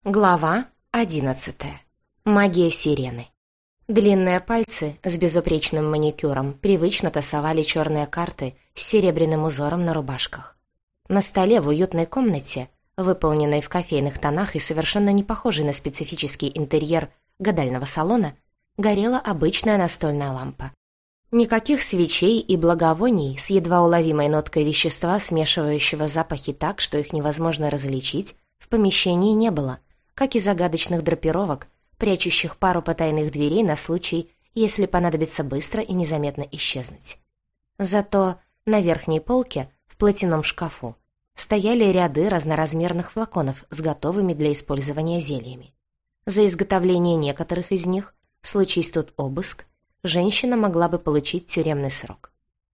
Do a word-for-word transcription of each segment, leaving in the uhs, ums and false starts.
Глава одиннадцатая. Магия сирены. Длинные пальцы с безупречным маникюром привычно тасовали черные карты с серебряным узором на рубашках. На столе в уютной комнате, выполненной в кофейных тонах и совершенно не похожей на специфический интерьер гадального салона, горела обычная настольная лампа. Никаких свечей и благовоний с едва уловимой ноткой вещества, смешивающего запахи так, что их невозможно различить, в помещении не было, как и загадочных драпировок, прячущих пару потайных дверей на случай, если понадобится быстро и незаметно исчезнуть. Зато на верхней полке, в платяном шкафу, стояли ряды разноразмерных флаконов с готовыми для использования зельями. За изготовление некоторых из них, случись тут обыск, женщина могла бы получить тюремный срок.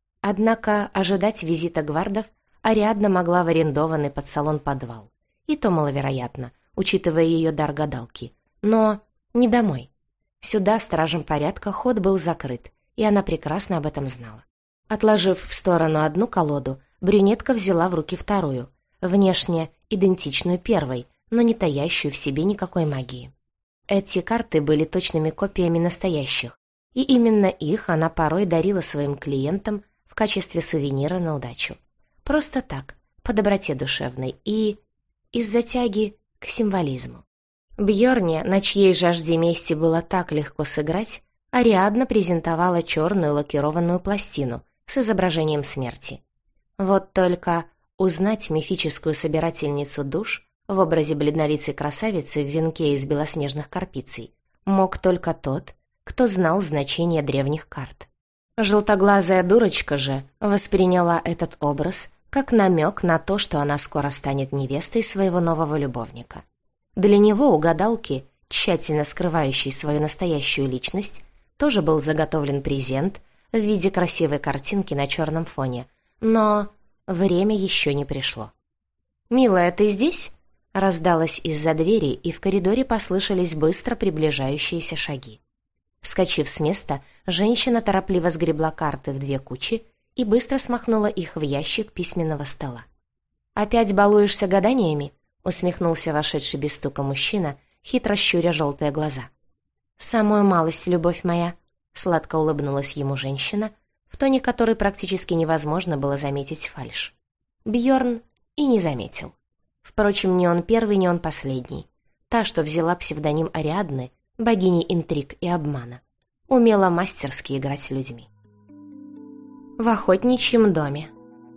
Однако ожидать визита гвардов Ариадна могла в арендованный под салон подвал. И то маловероятно, учитывая ее дар гадалки. Но не домой. Сюда стражем порядка ход был закрыт, и она прекрасно об этом знала. Отложив в сторону одну колоду, брюнетка взяла в руки вторую, внешне идентичную первой, но не таящую в себе никакой магии. Эти карты были точными копиями настоящих, и именно их она порой дарила своим клиентам в качестве сувенира на удачу. Просто так, по доброте душевной и из-за тяги к символизму. Бьорне, на чьей жажде мести было так легко сыграть, Ариадна презентовала черную лакированную пластину с изображением смерти. Вот только узнать мифическую собирательницу душ в образе бледнолицей красавицы в венке из белоснежных карпицей мог только тот, кто знал значение древних карт. Желтоглазая дурочка же восприняла этот образ как намек на то, что она скоро станет невестой своего нового любовника. Для него у гадалки, тщательно скрывающей свою настоящую личность, тоже был заготовлен презент в виде красивой картинки на черном фоне, но время еще не пришло. «Милая, ты здесь?» — раздалось из-за двери, и в коридоре послышались быстро приближающиеся шаги. Вскочив с места, женщина торопливо сгребла карты в две кучи и быстро смахнула их в ящик письменного стола. «Опять балуешься гаданиями?» — усмехнулся вошедший без стука мужчина, хитро щуря желтые глаза. «Самую малость, любовь моя», — сладко улыбнулась ему женщина, в тоне которой практически невозможно было заметить фальшь. Бьорн и не заметил. Впрочем, не он первый, не он последний. Та, что взяла псевдоним Ариадны, богини интриг и обмана, умела мастерски играть с людьми. В охотничьем доме.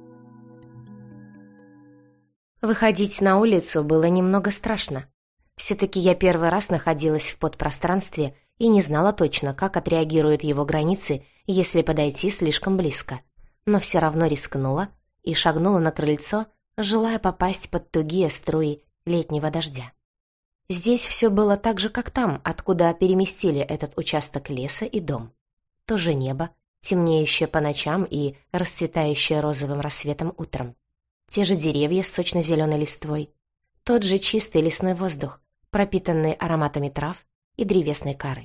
Выходить на улицу было немного страшно. Все-таки я первый раз находилась в подпространстве и не знала точно, как отреагируют его границы, если подойти слишком близко. Но все равно рискнула и шагнула на крыльцо, желая попасть под тугие струи летнего дождя. Здесь все было так же, как там, откуда переместили этот участок леса и дом. То же небо, темнеющее по ночам и расцветающее розовым рассветом утром. Те же деревья с сочно-зеленой листвой. Тот же чистый лесной воздух, пропитанный ароматами трав и древесной коры.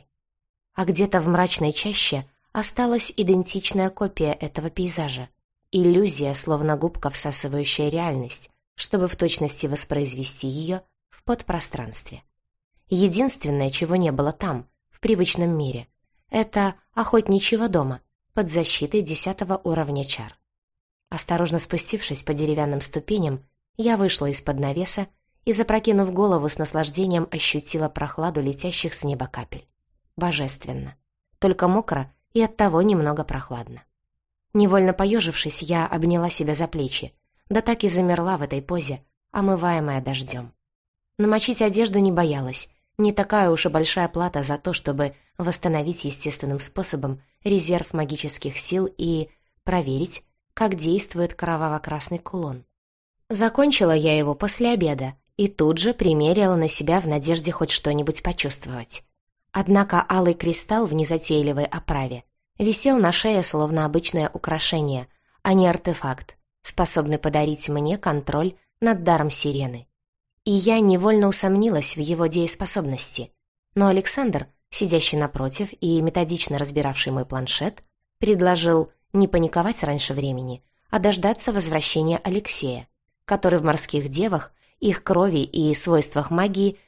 А где-то в мрачной чаще осталась идентичная копия этого пейзажа. Иллюзия, словно губка, всасывающая реальность, чтобы в точности воспроизвести ее в подпространстве. Единственное, чего не было там, в привычном мире, это охотничьего дома под защитой десятого уровня чар. Осторожно спустившись по деревянным ступеням, я вышла из-под навеса и, запрокинув голову, с наслаждением ощутила прохладу летящих с неба капель. Божественно. Только мокро и оттого немного прохладно. Невольно поежившись, я обняла себя за плечи, да так и замерла в этой позе, омываемая дождем. Намочить одежду не боялась, не такая уж и большая плата за то, чтобы восстановить естественным способом резерв магических сил и проверить, как действует кроваво-красный кулон. Закончила я его после обеда и тут же примерила на себя в надежде хоть что-нибудь почувствовать. Однако алый кристалл в незатейливой оправе висел на шее словно обычное украшение, а не артефакт, способный подарить мне контроль над даром сирены. И я невольно усомнилась в его дееспособности. Но Александр, сидящий напротив и методично разбиравший мой планшет, предложил не паниковать раньше времени, а дождаться возвращения Алексея, который в морских девах, их крови и свойствах магии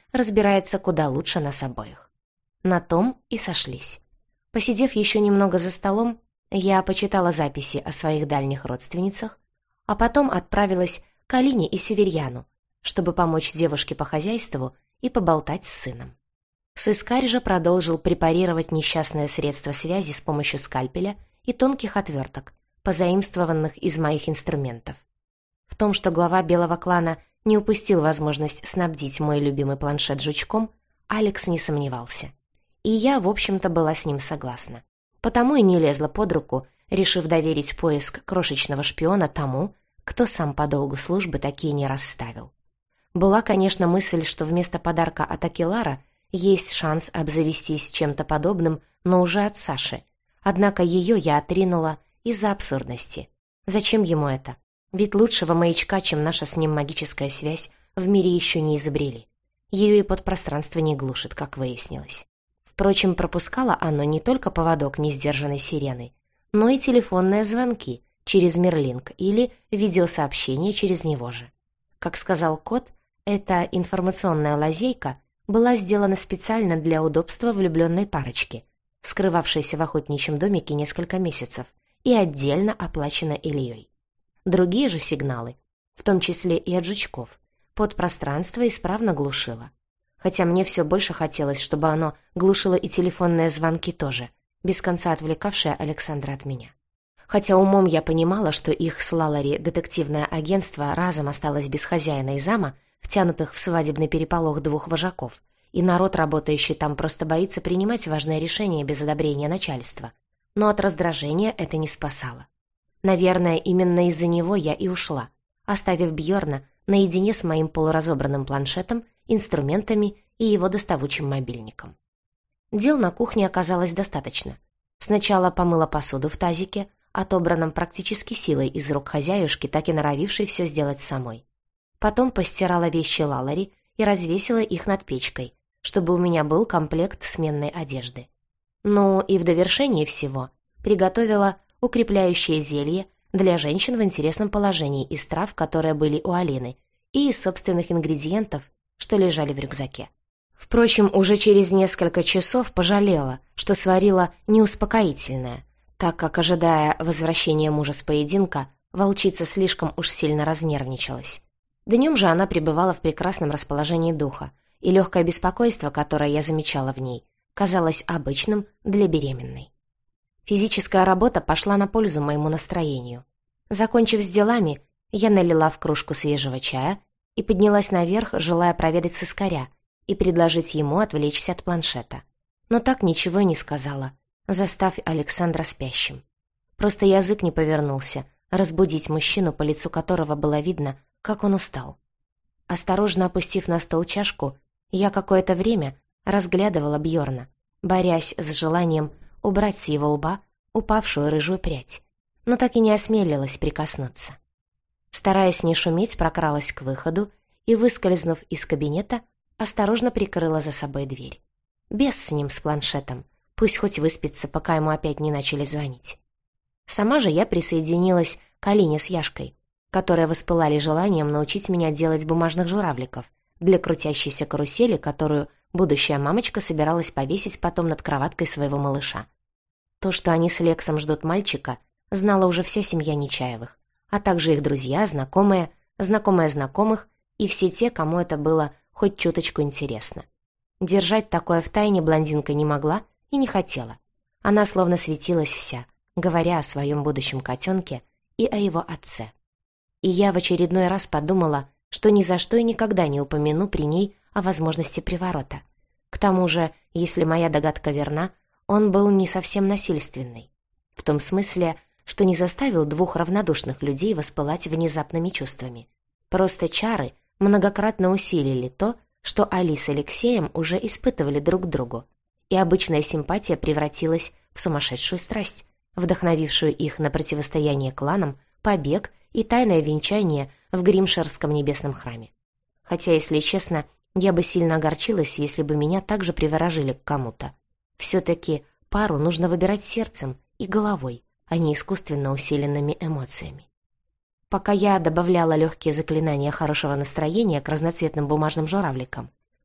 разбирается куда лучше нас обоих. На том и сошлись. Посидев еще немного за столом, я почитала записи о своих дальних родственницах, а потом отправилась к Алине и Северьяну, чтобы помочь девушке по хозяйству и поболтать с сыном. Сыскарь же продолжил препарировать несчастное средство связи с помощью скальпеля и тонких отверток, позаимствованных из моих инструментов. В том, что глава белого клана не упустил возможность снабдить мой любимый планшет жучком, Алекс не сомневался. И я, в общем-то, была с ним согласна. Потому и не лезла под руку, решив доверить поиск крошечного шпиона тому, кто сам по долгу службы такие не расставил. Была, конечно, мысль, что вместо подарка от Акелара есть шанс обзавестись чем-то подобным, но уже от Саши. Однако ее я отринула из-за абсурдности. Зачем ему это? Ведь лучшего маячка, чем наша с ним магическая связь, в мире еще не изобрели. Ее и подпространство не глушит, как выяснилось. Впрочем, пропускало оно не только поводок несдержанной сирены, но и телефонные звонки через Мерлинг или видеосообщения через него же. Как сказал кот, эта информационная лазейка была сделана специально для удобства влюбленной парочки, скрывавшейся в охотничьем домике несколько месяцев и отдельно оплачена Ильей. Другие же сигналы, в том числе и от жучков, подпространство исправно глушило. Хотя мне все больше хотелось, чтобы оно глушило и телефонные звонки тоже, без конца отвлекавшие Александра от меня. Хотя умом я понимала, что их с Лалари детективное агентство разом осталось без хозяина и зама, втянутых в свадебный переполох двух вожаков, и народ, работающий там, просто боится принимать важные решения без одобрения начальства. Но от раздражения это не спасало. Наверное, именно из-за него я и ушла, оставив Бьорна наедине с моим полуразобранным планшетом, инструментами и его доставучим мобильником. Дел на кухне оказалось достаточно. Сначала помыла посуду в тазике, отобранном практически силой из рук хозяюшки, так и норовившей все сделать самой. Потом постирала вещи Лалари и развесила их над печкой, чтобы у меня был комплект сменной одежды. Ну и в довершении всего приготовила укрепляющее зелье для женщин в интересном положении из трав, которые были у Алины, и из собственных ингредиентов, что лежали в рюкзаке. Впрочем, уже через несколько часов пожалела, что сварила неуспокоительное, так как, ожидая возвращения мужа с поединка, волчица слишком уж сильно разнервничалась. Днем же она пребывала в прекрасном расположении духа, и легкое беспокойство, которое я замечала в ней, казалось обычным для беременной. Физическая работа пошла на пользу моему настроению. Закончив с делами, я налила в кружку свежего чая и поднялась наверх, желая проведать сыскаря и предложить ему отвлечься от планшета. Но так ничего и не сказала, застав Александра спящим. Просто язык не повернулся разбудить мужчину, по лицу которого было видно, как он устал. Осторожно опустив на стол чашку, я какое-то время разглядывала Бьорна, борясь с желанием убрать с его лба упавшую рыжую прядь, но так и не осмелилась прикоснуться. Стараясь не шуметь, прокралась к выходу и, выскользнув из кабинета, осторожно прикрыла за собой дверь. Бес с ним, с планшетом, пусть хоть выспится, пока ему опять не начали звонить. Сама же я присоединилась к Алине с Яшкой, которые воспылали желанием научить меня делать бумажных журавликов для крутящейся карусели, которую будущая мамочка собиралась повесить потом над кроваткой своего малыша. То, что они с Лексом ждут мальчика, знала уже вся семья Нечаевых, а также их друзья, знакомые, знакомые знакомых и все те, кому это было хоть чуточку интересно. Держать такое в тайне блондинка не могла и не хотела. Она словно светилась вся, говоря о своем будущем котенке и о его отце. И я в очередной раз подумала, что ни за что и никогда не упомяну при ней о возможности приворота. К тому же, если моя догадка верна, он был не совсем насильственный. В том смысле, что не заставил двух равнодушных людей воспылать внезапными чувствами. Просто чары многократно усилили то, что Али с Алексеем уже испытывали друг к другу, и обычная симпатия превратилась в сумасшедшую страсть, вдохновившую их на противостояние кланам, побег и тайное венчание в Гримширском небесном храме. Хотя, если честно, я бы сильно огорчилась, если бы меня также приворожили к кому-то. Все-таки пару нужно выбирать сердцем и головой, а не искусственно усиленными эмоциями. Пока я добавляла легкие заклинания хорошего настроения к разноцветным бумажным журавликам,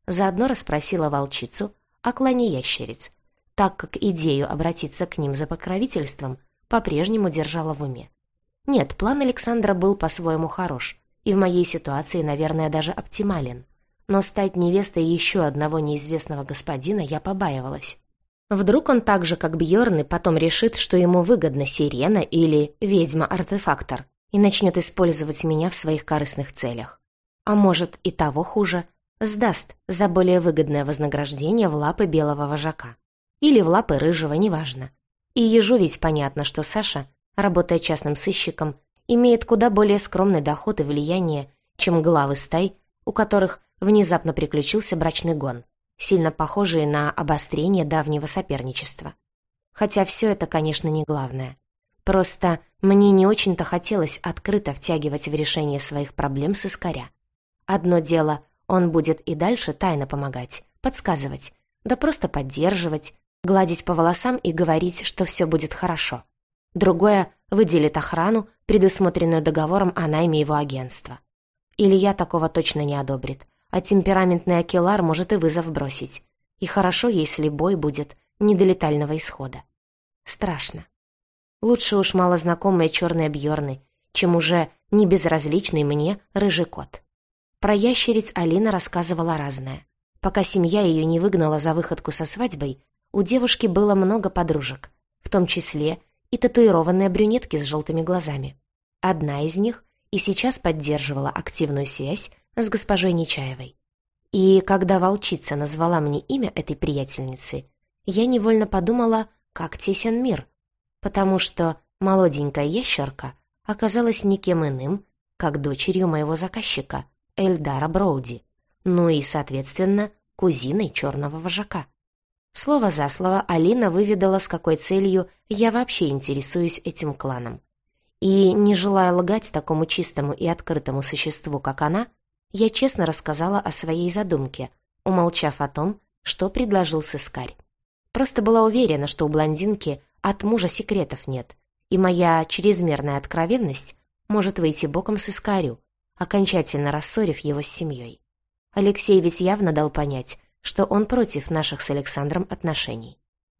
заодно расспросила волчицу о клане ящериц, так как идею обратиться к ним за покровительством по-прежнему держала в уме. Нет, план Александра был по-своему хорош, и в моей ситуации, наверное, даже оптимален. Но стать невестой еще одного неизвестного господина я побаивалась. Вдруг он так же, как Бьорн, потом решит, что ему выгодна сирена или ведьма-артефактор, и начнет использовать меня в своих корыстных целях. А может, и того хуже, сдаст за более выгодное вознаграждение в лапы белого вожака. Или в лапы рыжего, неважно. И ежу ведь понятно, что Саша, работая частным сыщиком, имеет куда более скромный доход и влияние, чем главы стай, у которых внезапно приключился брачный гон, сильно похожие на обострение давнего соперничества. Хотя все это, конечно, не главное. Просто мне не очень-то хотелось открыто втягивать в решение своих проблем сыскаря. Одно дело, он будет и дальше тайно помогать, подсказывать, да просто поддерживать, гладить по волосам и говорить, что все будет хорошо. Другое — выделит охрану, предусмотренную договором о найме его агентства. Илья такого точно не одобрит, а темпераментный Акелар может и вызов бросить. И хорошо, если бой будет не до летального исхода. Страшно. Лучше уж малознакомые черные Бьорны, чем уже не безразличный мне рыжий кот. Про ящериц Алина рассказывала разное. Пока семья ее не выгнала за выходку со свадьбой, у девушки было много подружек, в том числе и татуированные брюнетки с желтыми глазами. Одна из них и сейчас поддерживала активную связь с госпожой Нечаевой. И когда волчица назвала мне имя этой приятельницы, я невольно подумала, как тесен мир, потому что молоденькая ящерка оказалась никем иным, как дочерью моего заказчика, Эльдара Броуди, ну и, соответственно, кузиной черного вожака. Слово за слово Алина выведала, с какой целью я вообще интересуюсь этим кланом. И, не желая лгать такому чистому и открытому существу, как она, я честно рассказала о своей задумке, умолчав о том, что предложил сыскарь. Просто была уверена, что у блондинки от мужа секретов нет, и моя чрезмерная откровенность может выйти боком сыскарю, окончательно рассорив его с семьей. Алексей ведь явно дал понять, что он против наших с Александром отношений.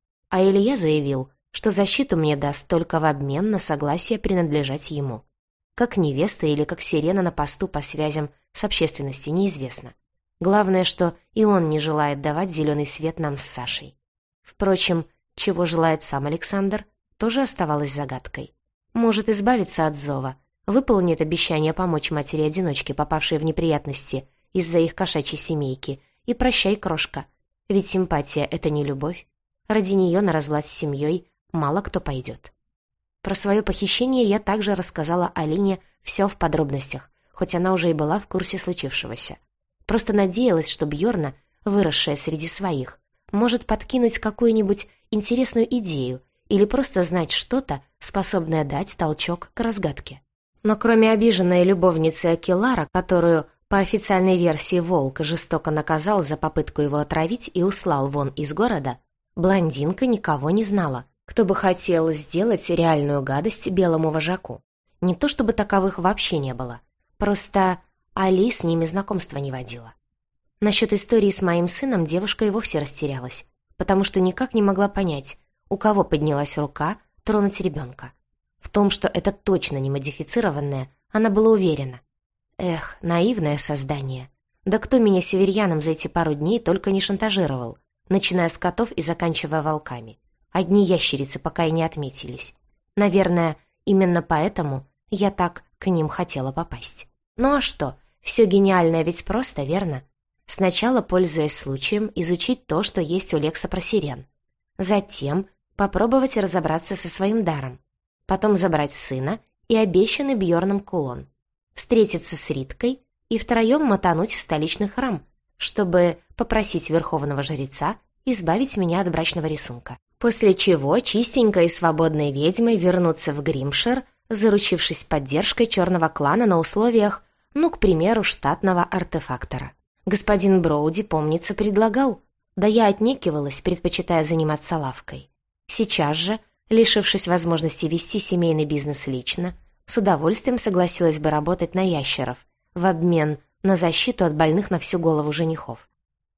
А Илья заявил, что защиту мне даст только в обмен на согласие принадлежать ему. Как невеста или как сирена на посту по связям с общественностью, неизвестно. Главное, что и он не желает давать зеленый свет нам с Сашей. Впрочем, чего желает сам Александр, тоже оставалось загадкой. Может избавиться от зова, выполнит обещание помочь матери-одиночке, попавшей в неприятности из-за их кошачьей семейки, и прощай, крошка, ведь симпатия — это не любовь. Ради нее на разлад с семьей мало кто пойдет. Про свое похищение я также рассказала Алине все в подробностях, хоть она уже и была в курсе случившегося. Просто надеялась, что Бьорна, выросшая среди своих, может подкинуть какую-нибудь интересную идею или просто знать что-то, способное дать толчок к разгадке. Но кроме обиженной любовницы Акелара, которую по официальной версии волк жестоко наказал за попытку его отравить и услал вон из города, блондинка никого не знала, кто бы хотел сделать реальную гадость белому вожаку. Не то чтобы таковых вообще не было, просто Али с ними знакомства не водила. Насчет истории с моим сыном девушка и вовсе растерялась, потому что никак не могла понять, у кого поднялась рука тронуть ребенка. В том, что это точно не модифицированное, она была уверена. Эх, наивное создание. Да кто меня северьяном за эти пару дней только не шантажировал, начиная с котов и заканчивая волками. Одни ящерицы пока и не отметились. Наверное, именно поэтому я так к ним хотела попасть. Ну а что, все гениальное ведь просто, верно? Сначала, пользуясь случаем, изучить то, что есть у Лекса про сирен. Затем попробовать разобраться со своим даром. Потом забрать сына и обещанный Бьорном кулон. Встретиться с Риткой и втроем мотануть в столичный храм, чтобы попросить верховного жреца избавить меня от брачного рисунка. После чего чистенькой и свободной ведьмой вернуться в Гримшир, заручившись поддержкой черного клана на условиях, ну, к примеру, штатного артефактора. Господин Броуди, помнится, предлагал, да я отнекивалась, предпочитая заниматься лавкой. Сейчас же, лишившись возможности вести семейный бизнес лично, с удовольствием согласилась бы работать на ящеров в обмен на защиту от больных на всю голову женихов.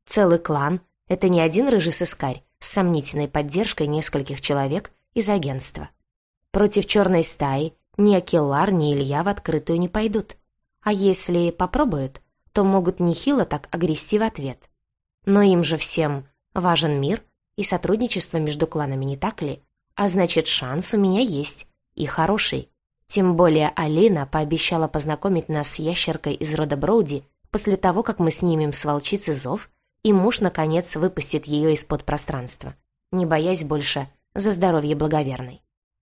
Целый клан — это не один рыжий сыскарь с сомнительной поддержкой нескольких человек из агентства. Против черной стаи ни Акеллар, ни Илья в открытую не пойдут. А если попробуют, то могут нехило так огрести в ответ. Но им же всем важен мир и сотрудничество между кланами, не так ли? А значит, шанс у меня есть, и хороший. Тем более Алина пообещала познакомить нас с ящеркой из рода Броуди после того, как мы снимем с волчицы зов, и муж, наконец, выпустит ее из-под пространства, не боясь больше за здоровье благоверной.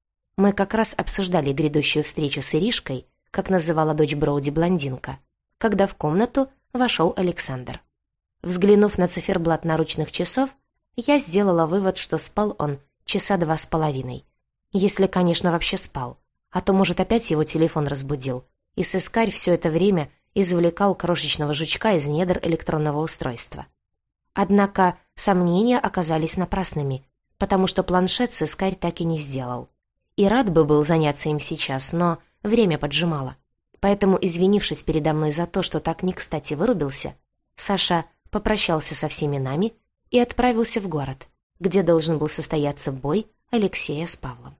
Мы как раз обсуждали грядущую встречу с Иришкой, как называла дочь Броуди блондинка, когда в комнату вошел Александр. Взглянув на циферблат наручных часов, я сделала вывод, что спал он часа два с половиной. Если, конечно, вообще спал, а то, может, опять его телефон разбудил, и сыскарь все это время извлекал крошечного жучка из недр электронного устройства. Однако сомнения оказались напрасными, потому что планшет сыскарь так и не сделал. И рад бы был заняться им сейчас, но время поджимало. Поэтому, извинившись передо мной за то, что так не кстати вырубился, Саша попрощался со всеми нами и отправился в город, где должен был состояться бой Алексея с Павлом.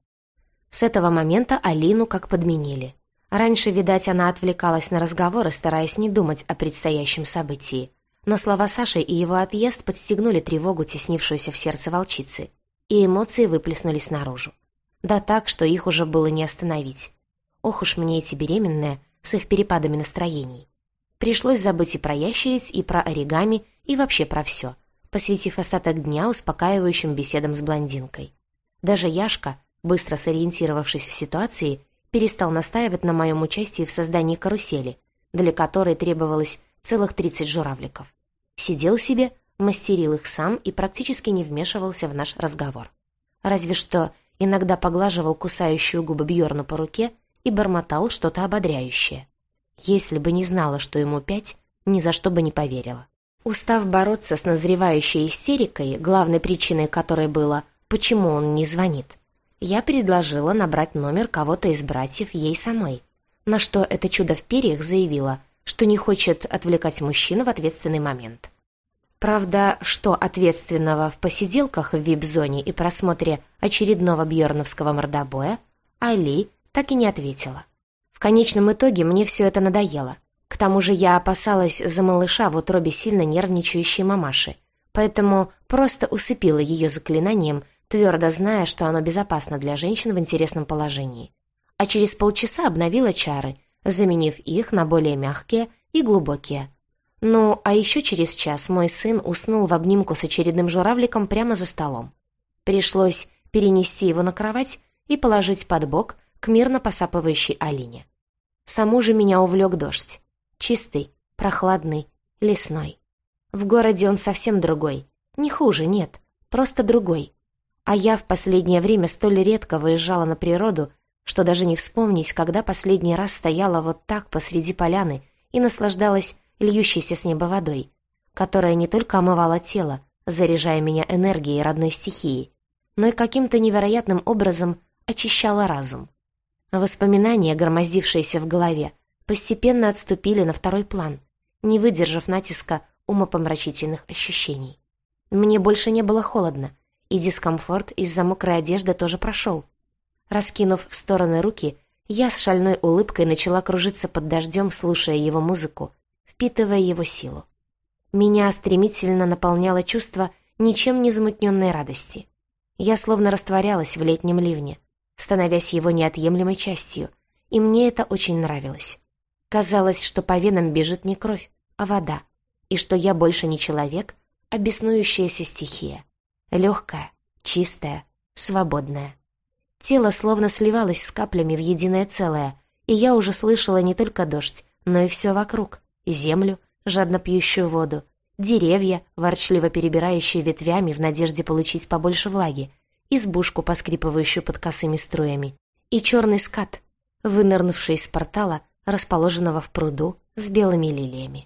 С этого момента Алину как подменили. Раньше, видать, она отвлекалась на разговоры, стараясь не думать о предстоящем событии. Но слова Саши и его отъезд подстегнули тревогу, теснившуюся в сердце волчицы, и эмоции выплеснулись наружу. Да так, что их уже было не остановить. Ох уж мне эти беременные с их перепадами настроений. Пришлось забыть и про ящериц, и про оригами, и вообще про все, посвятив остаток дня успокаивающим беседам с блондинкой. Даже Яшка, быстро сориентировавшись в ситуации, перестал настаивать на моем участии в создании карусели, для которой требовалось целых тридцать журавликов. Сидел себе, мастерил их сам и практически не вмешивался в наш разговор. Разве что иногда поглаживал кусающую губы Бьорну по руке и бормотал что-то ободряющее. Если бы не знала, что ему пять, ни за что бы не поверила. Устав бороться с назревающей истерикой, главной причиной которой было, почему он не звонит, я предложила набрать номер кого-то из братьев ей самой, на что это чудо в перьях заявила, что не хочет отвлекать мужчину в ответственный момент. Правда, что ответственного в посиделках в вип-зоне и просмотре очередного бьорновского мордобоя, Али так и не ответила. В конечном итоге мне все это надоело. К тому же я опасалась за малыша в утробе сильно нервничающей мамаши, поэтому просто усыпила ее заклинанием, твердо зная, что оно безопасно для женщин в интересном положении. А через полчаса обновила чары, заменив их на более мягкие и глубокие. Ну, а еще через час мой сын уснул в обнимку с очередным журавликом прямо за столом. Пришлось перенести его на кровать и положить под бок к мирно посапывающей Алине. Саму же меня увлек дождь. Чистый, прохладный, лесной. В городе он совсем другой. Не хуже, нет, просто другой. А я в последнее время столь редко выезжала на природу, что даже не вспомнить, когда последний раз стояла вот так посреди поляны и наслаждалась льющейся с неба водой, которая не только омывала тело, заряжая меня энергией родной стихии, но и каким-то невероятным образом очищала разум. Воспоминания, громоздившиеся в голове, постепенно отступили на второй план, не выдержав натиска умопомрачительных ощущений. Мне больше не было холодно, и дискомфорт из-за мокрой одежды тоже прошел. Раскинув в стороны руки, я с шальной улыбкой начала кружиться под дождем, слушая его музыку, впитывая его силу. Меня стремительно наполняло чувство ничем не замутненной радости. Я словно растворялась в летнем ливне, становясь его неотъемлемой частью, и мне это очень нравилось. Казалось, что по венам бежит не кровь, а вода, и что я больше не человек, а беснующаяся стихия. Легкая, чистая, свободная. Тело словно сливалось с каплями в единое целое, и я уже слышала не только дождь, но и все вокруг. Землю, жадно пьющую воду, деревья, ворчливо перебирающие ветвями в надежде получить побольше влаги, избушку, поскрипывающую под косыми струями, и черный скат, вынырнувший из портала, расположенного в пруду с белыми лилиями.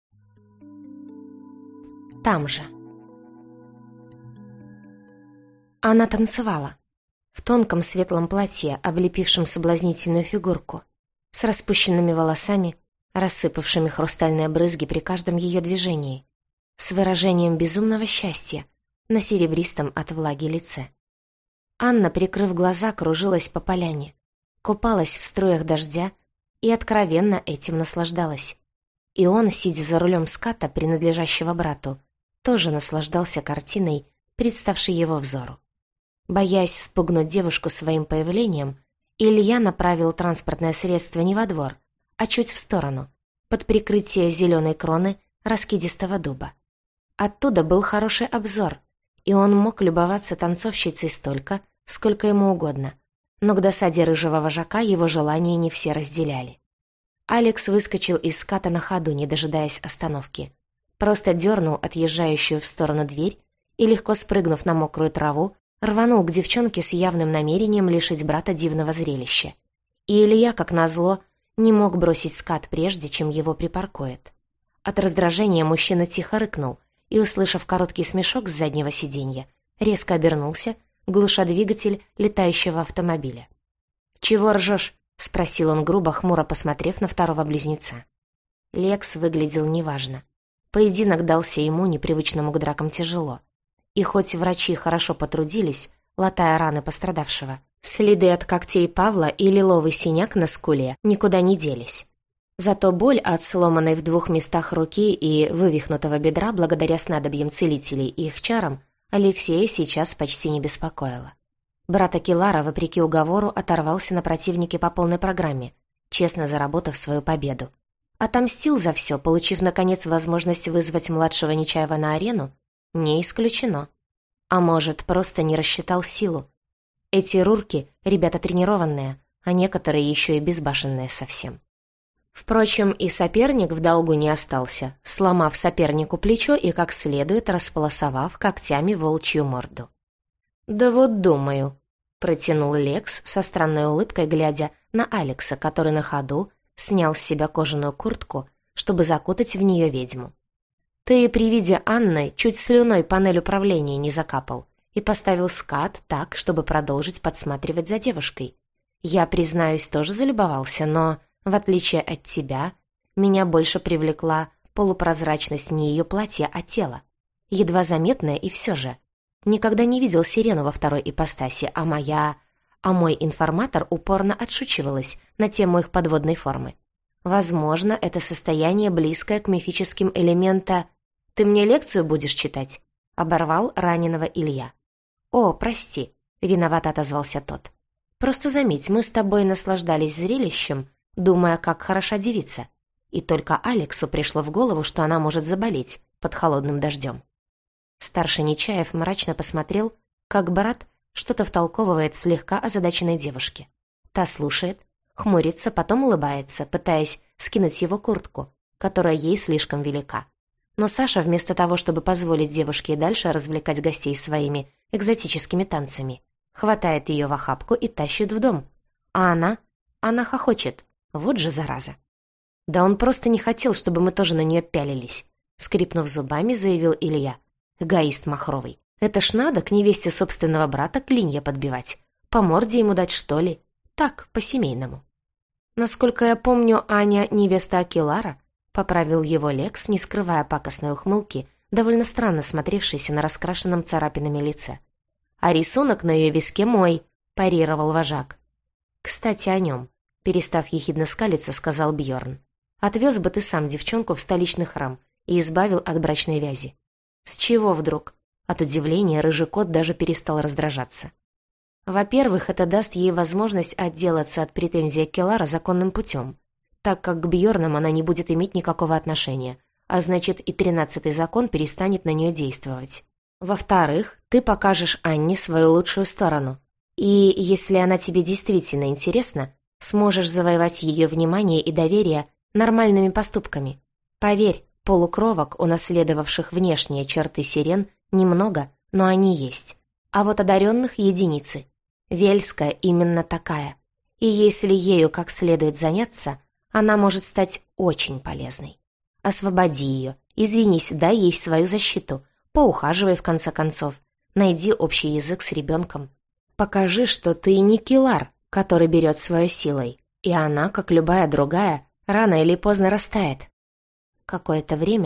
Там же. Она танцевала в тонком светлом платье, облепившем соблазнительную фигурку, с распущенными волосами, рассыпавшими хрустальные брызги при каждом ее движении. с выражением безумного счастья на серебристом от влаги лице. Анна, прикрыв глаза, кружилась по поляне, купалась в струях дождя и откровенно этим наслаждалась. И он, сидя за рулем ската, принадлежащего брату, тоже наслаждался картиной, представшей его взору. Боясь спугнуть девушку своим появлением, Илья направил транспортное средство не во двор, а чуть в сторону, под прикрытие зеленой кроны раскидистого дуба. Оттуда был хороший обзор, и он мог любоваться танцовщицей столько, сколько ему угодно, но к досаде рыжего вожака его желания не все разделяли. Алекс выскочил из ската на ходу, не дожидаясь остановки. Просто дернул отъезжающую в сторону дверь и, легко спрыгнув на мокрую траву, рванул к девчонке с явным намерением лишить брата дивного зрелища. И Илья, как назло, не мог бросить скат прежде, чем его припаркует. От раздражения мужчина тихо рыкнул и, услышав короткий смешок с заднего сиденья, резко обернулся, глуша двигатель летающего автомобиля. «Чего ржешь?» — спросил он грубо, хмуро посмотрев на второго близнеца. Лекс выглядел неважно. Поединок дался ему, непривычному к дракам, тяжело. И хоть врачи хорошо потрудились, латая раны пострадавшего, следы от когтей Павла и лиловый синяк на скуле никуда не делись. Зато боль от сломанной в двух местах руки и вывихнутого бедра благодаря снадобьям целителей и их чарам Алексея сейчас почти не беспокоила. Брат Акилара, вопреки уговору, оторвался на противнике по полной программе, честно заработав свою победу. Отомстил за все, получив, наконец, возможность вызвать младшего Нечаева на арену? Не исключено. А может, просто не рассчитал силу. Эти рурки — ребята тренированные, а некоторые еще и безбашенные совсем. Впрочем, и соперник в долгу не остался, сломав сопернику плечо и как следует располосовав когтями волчью морду. «Да вот думаю», — протянул Лекс со странной улыбкой, глядя на Алекса, который на ходу снял с себя кожаную куртку, чтобы закутать в нее ведьму. «Ты при виде Анны чуть слюной панель управления не закапал и поставил скат так, чтобы продолжить подсматривать за девушкой. Я, признаюсь, тоже залюбовался, но, в отличие от тебя, меня больше привлекла полупрозрачность не ее платья, а тела. Едва заметная и все же. Никогда не видел сирену во второй ипостаси, а моя... А мой информатор упорно отшучивалась на тему их подводной формы. Возможно, это состояние близкое к мифическим элементам. «Ты мне лекцию будешь читать?» — оборвал раненого Илья. «О, прости», — виновато отозвался тот. «Просто заметь, мы с тобой наслаждались зрелищем, думая, как хороша девица, и только Алексу пришло в голову, что она может заболеть под холодным дождем». Старший Нечаев мрачно посмотрел, как брат что-то втолковывает слегка озадаченной девушке. Та слушает, хмурится, потом улыбается, пытаясь скинуть его куртку, которая ей слишком велика. Но Саша, вместо того, чтобы позволить девушке и дальше развлекать гостей своими экзотическими танцами, хватает ее в охапку и тащит в дом. А она? Она хохочет. Вот же зараза. «Да он просто не хотел, чтобы мы тоже на нее пялились», — скрипнув зубами, заявил Илья. «Эгоист махровый. Это ж надо к невесте собственного брата клинья подбивать. По морде ему дать, что ли? Так, по-семейному». «Насколько я помню, Аня — невеста Акилара», — поправил его Лекс, не скрывая пакостной ухмылки, довольно странно смотревшейся на раскрашенном царапинами лице. «А рисунок на ее виске мой», — парировал вожак. «Кстати, о нем», — перестав ехидно скалиться, сказал Бьорн. «Отвез бы ты сам девчонку в столичный храм и избавил от брачной вязи». «С чего вдруг?» От удивления рыжий кот даже перестал раздражаться. «Во-первых, это даст ей возможность отделаться от претензий Акилара законным путем, так как к Бьорнам она не будет иметь никакого отношения, а значит и тринадцатый закон перестанет на нее действовать. Во-вторых, ты покажешь Анне свою лучшую сторону, и, если она тебе действительно интересна, сможешь завоевать ее внимание и доверие нормальными поступками. Поверь, полукровок, унаследовавших внешние черты сирен, немного, но они есть. А вот одаренных — единицы. Вельская именно такая. И если ею как следует заняться, она может стать очень полезной. Освободи ее, извинись, дай ей свою защиту, поухаживай в конце концов, найди общий язык с ребенком. Покажи, что ты не киллар, который берет свою силой, и она, как любая другая, рано или поздно растает». Какое-то время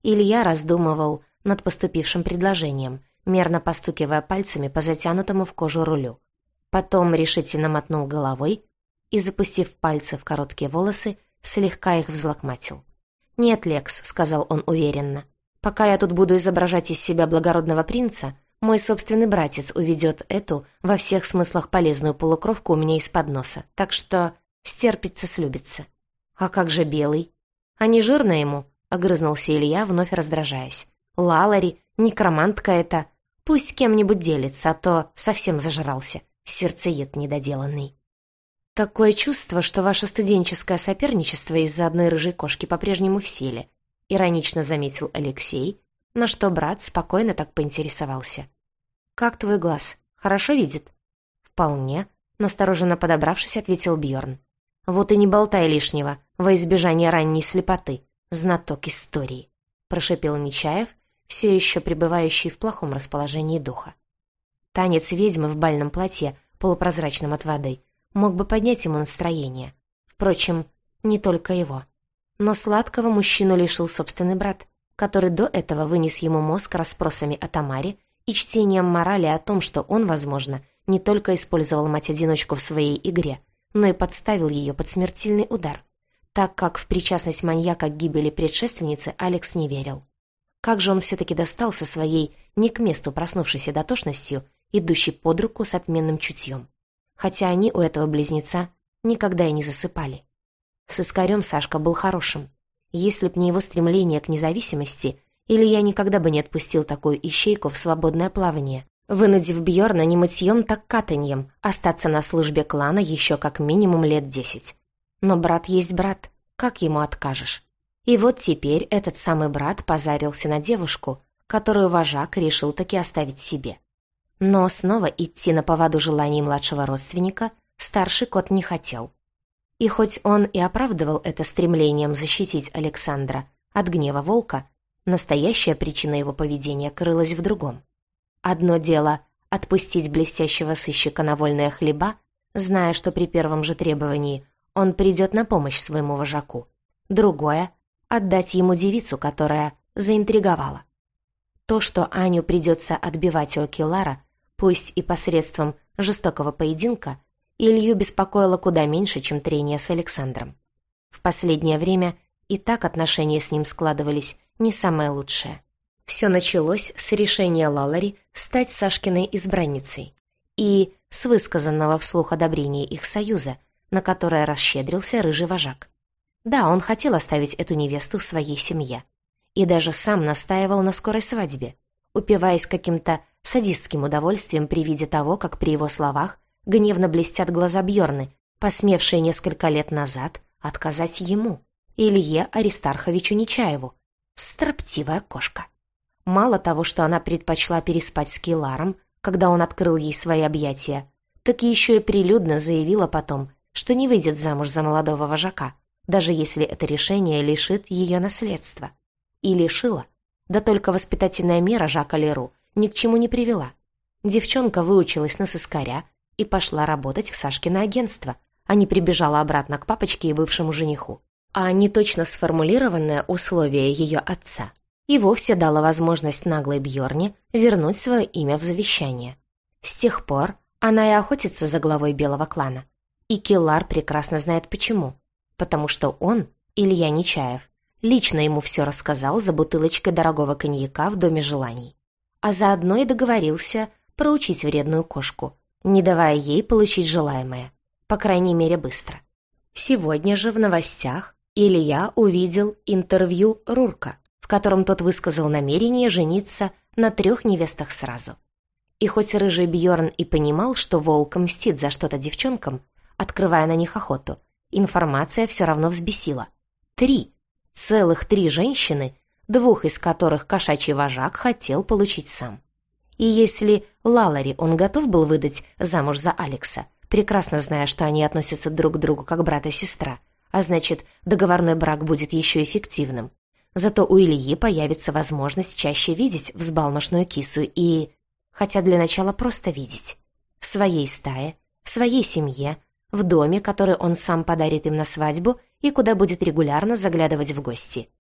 Илья раздумывал над поступившим предложением, мерно постукивая пальцами по затянутому в кожу рулю. Потом решительно мотнул головой и, запустив пальцы в короткие волосы, слегка их взлохматил. «Нет, Лекс», — сказал он уверенно, — «пока я тут буду изображать из себя благородного принца, мой собственный братец уведет эту во всех смыслах полезную полукровку у меня из-под носа, так что стерпится, слюбится». «А как же Белый?» «А не жирно ему?» — огрызнулся Илья, вновь раздражаясь. «Лалари, некромантка это. Пусть кем-нибудь делится, а то совсем зажрался, сердцеед недоделанный». «Такое чувство, что ваше студенческое соперничество из-за одной рыжей кошки по-прежнему в силе», — иронично заметил Алексей, на что брат спокойно так поинтересовался. «Как твой глаз? Хорошо видит?» «Вполне», — настороженно подобравшись, ответил Бьорн. «Вот и не болтай лишнего, во избежание ранней слепоты, знаток истории», — прошипел Нечаев, все еще пребывающий в плохом расположении духа. Танец ведьмы в бальном платье, полупрозрачном от воды, мог бы поднять ему настроение. Впрочем, не только его. Но сладкого мужчину лишил собственный брат, который до этого вынес ему мозг расспросами о Тамаре и чтением морали о том, что он, возможно, не только использовал мать-одиночку в своей игре, но и подставил ее под смертельный удар, так как в причастность маньяка к гибели предшественницы Алекс не верил. Как же он все-таки достался своей не к месту проснувшейся дотошностью, идущей под руку с отменным чутьем. Хотя они у этого близнеца никогда и не засыпали. С Искарем Сашка был хорошим. Если б не его стремление к независимости, Илья никогда бы не отпустил такую ищейку в свободное плавание, вынудив Бьорна не мытьем, так катаньем остаться на службе клана еще как минимум лет десять. Но брат есть брат, как ему откажешь? И вот теперь этот самый брат позарился на девушку, которую вожак решил таки оставить себе. Но снова идти на поводу желаний младшего родственника старший кот не хотел. И хоть он и оправдывал это стремлением защитить Александра от гнева волка, настоящая причина его поведения крылась в другом. Одно дело — отпустить блестящего сыщика на вольные хлеба, зная, что при первом же требовании он придет на помощь своему вожаку. Другое — отдать ему девицу, которая заинтриговала. То, что Аню придется отбивать у Акеллара, пусть и посредством жестокого поединка, Илью беспокоило куда меньше, чем трение с Александром. В последнее время и так отношения с ним складывались не самые лучшие. Все началось с решения Лалари стать Сашкиной избранницей и с высказанного вслух одобрения их союза, на которое расщедрился рыжий вожак. Да, он хотел оставить эту невесту в своей семье и даже сам настаивал на скорой свадьбе, упиваясь каким-то садистским удовольствием при виде того, как при его словах гневно блестят глаза Бьорны, посмевшие несколько лет назад отказать ему, Илье Аристарховичу Нечаеву. Строптивая кошка. Мало того, что она предпочла переспать с Киларом, когда он открыл ей свои объятия, так еще и прилюдно заявила потом, что не выйдет замуж за молодого вожака, даже если это решение лишит ее наследства. И лишила. Да только воспитательная мера Жака Леру ни к чему не привела. Девчонка выучилась на сыскаря и пошла работать в Сашкино агентство, а не прибежала обратно к папочке и бывшему жениху. А неточно сформулированное условие ее отца и вовсе дало возможность наглой Бьорне вернуть свое имя в завещание. С тех пор она и охотится за главой белого клана. И Киллар прекрасно знает почему. Потому что он, Илья Нечаев, лично ему все рассказал за бутылочкой дорогого коньяка в Доме желаний. А заодно и договорился проучить вредную кошку, не давая ей получить желаемое, по крайней мере быстро. Сегодня же в новостях Илья увидел интервью Рурка, в котором тот высказал намерение жениться на трех невестах сразу. И хоть рыжий Бьорн и понимал, что волк мстит за что-то девчонкам, открывая на них охоту, информация все равно взбесила. Три, целых три женщины, двух из которых кошачий вожак хотел получить сам. И если Лалари он готов был выдать замуж за Алекса, прекрасно зная, что они относятся друг к другу как брат и сестра, а значит, договорной брак будет еще эффективным, зато у Ильи появится возможность чаще видеть взбалмошную кису и... хотя для начала просто видеть. В своей стае, в своей семье, в доме, который он сам подарит им на свадьбу и куда будет регулярно заглядывать в гости.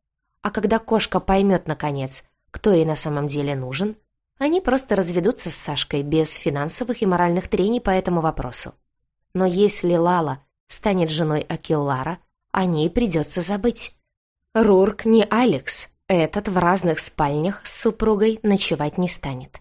А когда кошка поймет, наконец, кто ей на самом деле нужен, они просто разведутся с Сашкой без финансовых и моральных трений по этому вопросу. Но если Лала станет женой Акиллара, о ней придется забыть. Рурк не Алекс, этот в разных спальнях с супругой ночевать не станет.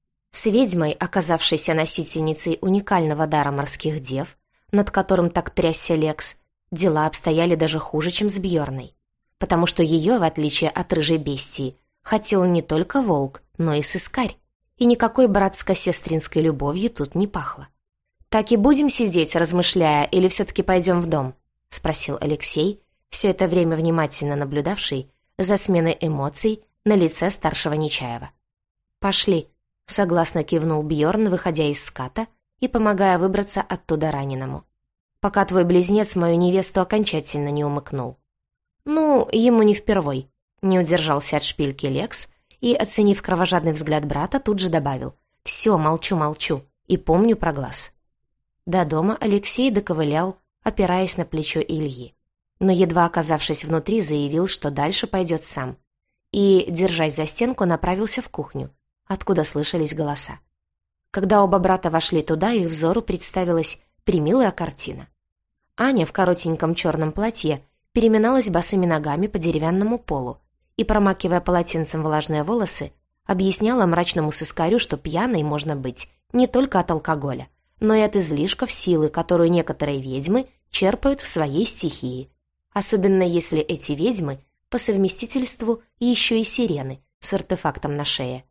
С ведьмой, оказавшейся носительницей уникального дара морских дев, над которым так трясся Лекс, дела обстояли даже хуже, чем с Бьорной, потому что ее, в отличие от рыжей бестии, хотел не только волк, но и сыскарь, и никакой братско-сестринской любовью тут не пахло. «Так и будем сидеть, размышляя, или все-таки пойдем в дом?» — спросил Алексей, все это время внимательно наблюдавший за сменой эмоций на лице старшего Нечаева. «Пошли», — согласно кивнул Бьорн, выходя из ската и помогая выбраться оттуда раненому. «Пока твой близнец мою невесту окончательно не умыкнул». «Ну, ему не впервой», — не удержался от шпильки Лекс и, оценив кровожадный взгляд брата, тут же добавил: «Все, молчу, молчу, и помню про глаз». До дома Алексей доковылял, опираясь на плечо Ильи, но, едва оказавшись внутри, заявил, что дальше пойдет сам, и, держась за стенку, направился в кухню, откуда слышались голоса. Когда оба брата вошли туда, их взору представилась премилая картина. Аня в коротеньком черном платье переминалась босыми ногами по деревянному полу и, промакивая полотенцем влажные волосы, объясняла мрачному сыскарю, что пьяной можно быть не только от алкоголя, но и от излишков силы, которую некоторые ведьмы черпают в своей стихии, особенно если эти ведьмы по совместительству еще и сирены с артефактом на шее.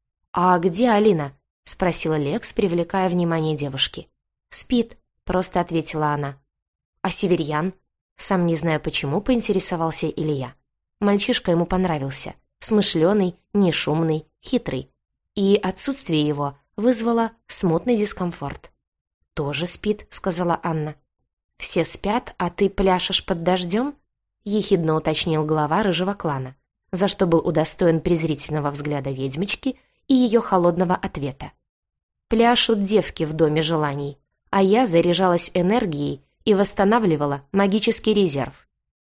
«А где Алина?» — спросила Лекс, привлекая внимание девушки. «Спит», — просто ответила она. «А Северьян?» Сам не зная почему, поинтересовался Илья. Мальчишка ему понравился. Смышленый, нешумный, хитрый. И отсутствие его вызвало смутный дискомфорт. «Тоже спит», — сказала Анна. «Все спят, а ты пляшешь под дождем?» — ехидно уточнил глава рыжего клана, за что был удостоен презрительного взгляда ведьмочки и ее холодного ответа. «Пляшут девки в доме желаний, а я заряжалась энергией и восстанавливала магический резерв».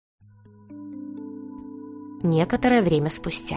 Некоторое время спустя.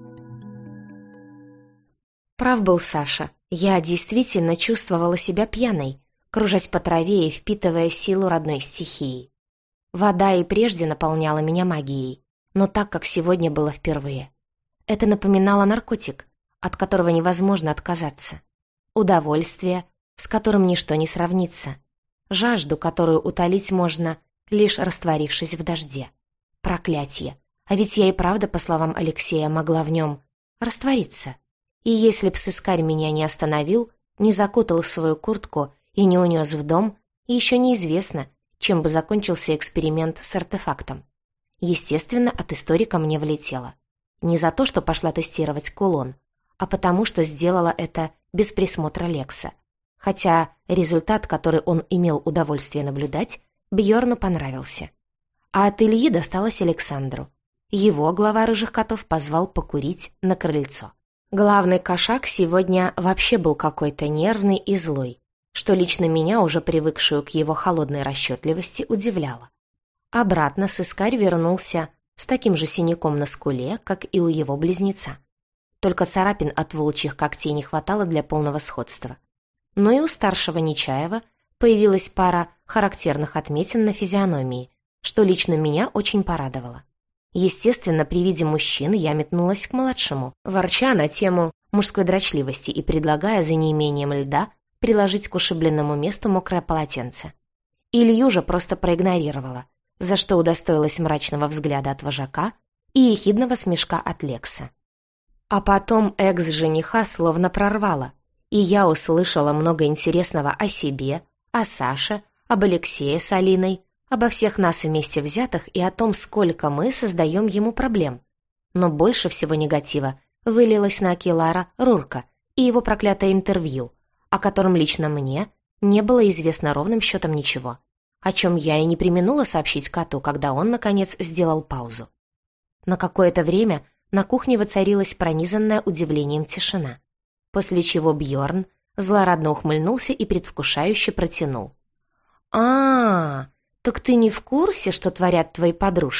Прав был Саша. Я действительно чувствовала себя пьяной, кружась по траве и впитывая силу родной стихии. Вода и прежде наполняла меня магией, но так, как сегодня было впервые. Это напоминало наркотик, от которого невозможно отказаться. Удовольствие, с которым ничто не сравнится. Жажду, которую утолить можно, лишь растворившись в дожде. Проклятье. А ведь я и правда, по словам Алексея, могла в нем раствориться. И если б сыскарь меня не остановил, не закутал в свою куртку и не унес в дом, еще неизвестно, чем бы закончился эксперимент с артефактом. Естественно, от историка мне влетело. Не за то, что пошла тестировать кулон, а потому что сделала это без присмотра Лекса. Хотя результат, который он имел удовольствие наблюдать, Бьорну понравился. А от Ильи досталось Александру. Его глава рыжих котов позвал покурить на крыльцо. Главный кошак сегодня вообще был какой-то нервный и злой, что лично меня, уже привыкшую к его холодной расчетливости, удивляло. Обратно сыскарь вернулся с таким же синяком на скуле, как и у его близнеца. Только царапин от волчьих когтей не хватало для полного сходства. Но и у старшего Нечаева появилась пара характерных отметин на физиономии, что лично меня очень порадовало. Естественно, при виде мужчин я метнулась к младшему, ворча на тему мужской дрочливости и предлагая за неимением льда приложить к ушибленному месту мокрое полотенце. Илью же просто проигнорировала, за что удостоилась мрачного взгляда от вожака и ехидного смешка от Лекса. А потом экс-жениха словно прорвало, и я услышала много интересного о себе, о Саше, об Алексее с Алиной, обо всех нас вместе взятых и о том, сколько мы создаем ему проблем. Но больше всего негатива вылилось на Акиллара Рурка и его проклятое интервью, о котором лично мне не было известно ровным счетом ничего, о чем я и не преминула сообщить коту, когда он, наконец, сделал паузу. На какое-то время на кухне воцарилась пронизанная удивлением тишина, после чего Бьорн злорадно ухмыльнулся и предвкушающе протянул. «А-а-а! Так ты не в курсе, что творят твои подружки,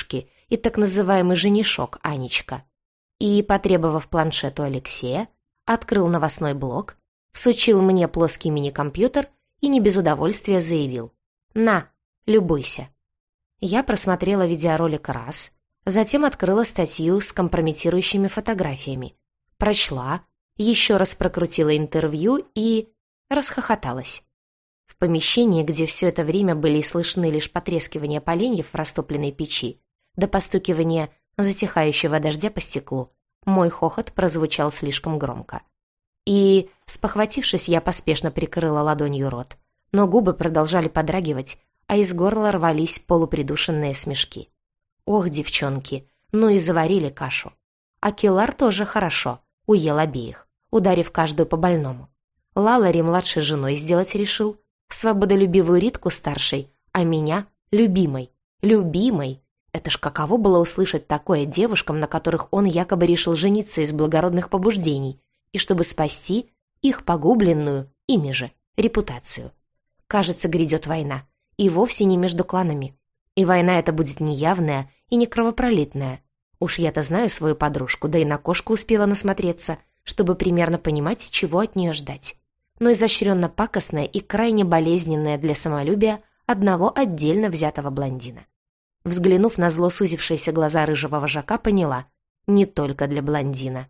и так называемый женишок Анечка. И, потребовав планшет у Алексея, открыл новостной блок, всучил мне плоский мини-компьютер и не без удовольствия заявил: «На, любуйся». Я просмотрела видеоролик раз, затем открыла статью с компрометирующими фотографиями, прочла, еще раз прокрутила интервью и расхохоталась. В помещении, где все это время были слышны лишь потрескивания поленьев в растопленной печи до постукивания затихающего дождя по стеклу, мой хохот прозвучал слишком громко. И, спохватившись, я поспешно прикрыла ладонью рот, но губы продолжали подрагивать, а из горла рвались полупридушенные смешки. Ох, девчонки, ну и заварили кашу. А Килар тоже хорошо, уел обеих, ударив каждую по больному. Лалари младшей женой сделать решил, свободолюбивую Ритку старшей, а меня любимой. Любимой! Это ж каково было услышать такое девушкам, на которых он якобы решил жениться из благородных побуждений, и чтобы спасти их погубленную, ими же, репутацию. Кажется, грядет война, и вовсе не между кланами. И война эта будет не явная и не кровопролитная. Уж я-то знаю свою подружку, да и на кошку успела насмотреться, чтобы примерно понимать, чего от нее ждать. Но изощренно пакостная и крайне болезненная для самолюбия одного отдельно взятого блондина. Взглянув на зло сузившиеся глаза рыжего вожака, поняла — не только для блондина.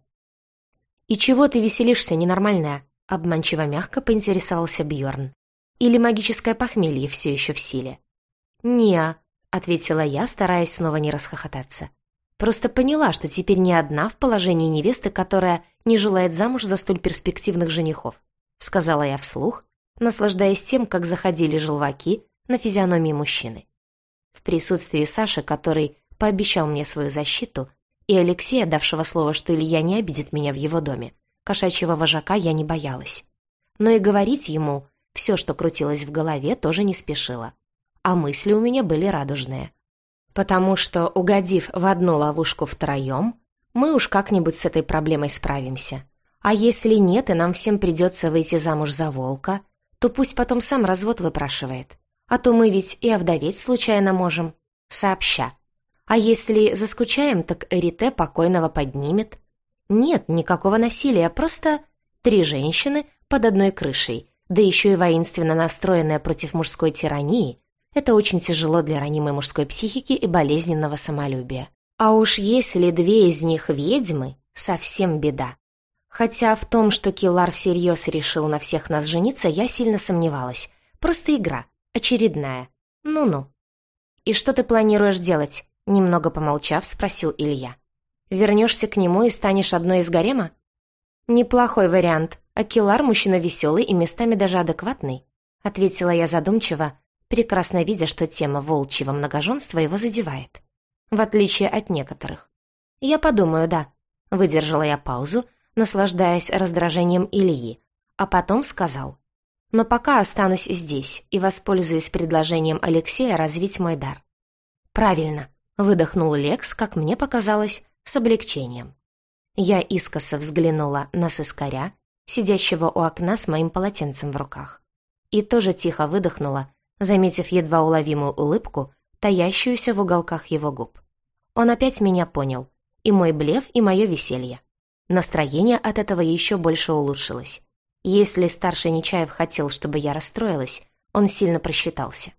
«И чего ты веселишься, ненормальная?» — обманчиво мягко поинтересовался Бьорн. «Или магическое похмелье все еще в силе?» «Не-а», — ответила я, стараясь снова не расхохотаться. «Просто поняла, что теперь не одна в положении невесты, которая не желает замуж за столь перспективных женихов», — сказала я вслух, наслаждаясь тем, как заходили желваки на физиономии мужчины. В присутствии Саши, который пообещал мне свою защиту, и Алексея, давшего слово, что Илья не обидит меня в его доме, кошачьего вожака я не боялась. Но и говорить ему все, что крутилось в голове, тоже не спешила. А мысли у меня были радужные. Потому что, угодив в одну ловушку втроем, мы уж как-нибудь с этой проблемой справимся. А если нет, и нам всем придется выйти замуж за волка, то пусть потом сам развод выпрашивает. А то мы ведь и овдоветь случайно можем, сообща. А если заскучаем, так Эрите покойного поднимет. Нет никакого насилия, просто три женщины под одной крышей, да еще и воинственно настроенная против мужской тирании. Это очень тяжело для ранимой мужской психики и болезненного самолюбия. А уж если две из них ведьмы, совсем беда. Хотя в том, что Килар всерьез решил на всех нас жениться, я сильно сомневалась. Просто игра, очередная. Ну-ну. «И что ты планируешь делать?» — немного помолчав, спросил Илья. «Вернешься к нему и станешь одной из гарема?» «Неплохой вариант. А Килар мужчина веселый и местами даже адекватный», — ответила я задумчиво, прекрасно видя, что тема волчьего многоженства его задевает. В отличие от некоторых. «Я подумаю, да». Выдержала я паузу, наслаждаясь раздражением Ильи, а потом сказал: «Но пока останусь здесь и воспользуюсь предложением Алексея развить мой дар». «Правильно», — выдохнул Лекс, как мне показалось, с облегчением. Я искоса взглянула на сыскаря, сидящего у окна с моим полотенцем в руках, и тоже тихо выдохнула, заметив едва уловимую улыбку, таящуюся в уголках его губ. Он опять меня понял, и мой блеф, и мое веселье. Настроение от этого еще больше улучшилось. Если старший Нечаев хотел, чтобы я расстроилась, он сильно просчитался.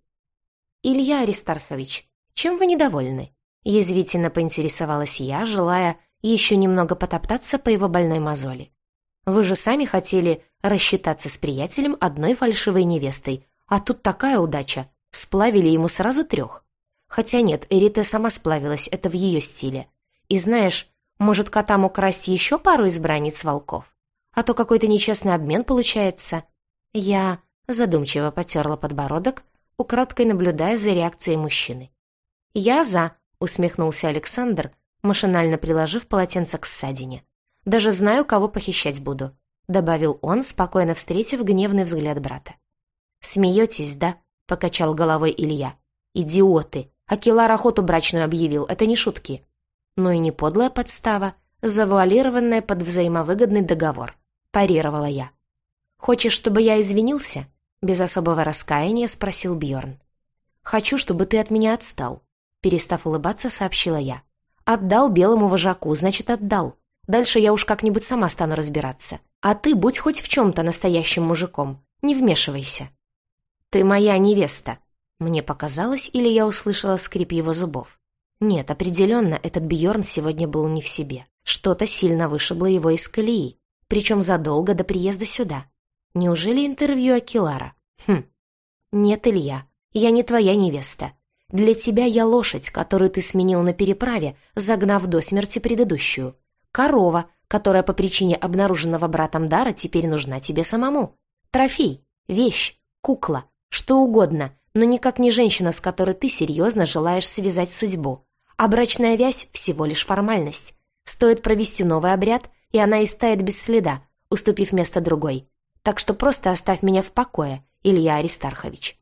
«Илья Аристархович, чем вы недовольны?» Язвительно поинтересовалась я, желая еще немного потоптаться по его больной мозоли. «Вы же сами хотели рассчитаться с приятелем одной фальшивой невестой, а тут такая удача, сплавили ему сразу трех. Хотя нет, Эрите сама сплавилась, это в ее стиле. И знаешь, может котам украсть еще пару избранниц волков? А то какой-то нечестный обмен получается». Я задумчиво потерла подбородок, украдкой наблюдая за реакцией мужчины. «Я за», — усмехнулся Александр, машинально приложив полотенце к ссадине. «Даже знаю, кого похищать буду», — добавил он, спокойно встретив гневный взгляд брата. «Смеетесь, да?» — покачал головой Илья. «Идиоты! А Килар охоту брачную объявил, это не шутки». «Ну и не подлая подстава, завуалированная под взаимовыгодный договор», — парировала я. «Хочешь, чтобы я извинился?» — без особого раскаяния спросил Бьорн. «Хочу, чтобы ты от меня отстал». Перестав улыбаться, сообщила я. «Отдал белому вожаку, значит, отдал. Дальше я уж как-нибудь сама стану разбираться. А ты будь хоть в чем-то настоящим мужиком. Не вмешивайся». «Ты моя невеста». Мне показалось, или я услышала скрип его зубов. Нет, определенно, этот Бьорн сегодня был не в себе. Что-то сильно вышибло его из колеи, причем задолго до приезда сюда. Неужели интервью Акилара? Хм. Нет, Илья, я не твоя невеста. Для тебя я лошадь, которую ты сменил на переправе, загнав до смерти предыдущую. Корова, которая по причине обнаруженного братом дара теперь нужна тебе самому. Трофей, вещь, кукла, что угодно, но никак не женщина, с которой ты серьезно желаешь связать судьбу. А брачная вязь – всего лишь формальность. Стоит провести новый обряд, и она истает без следа, уступив место другой. Так что просто оставь меня в покое, Илья Аристархович».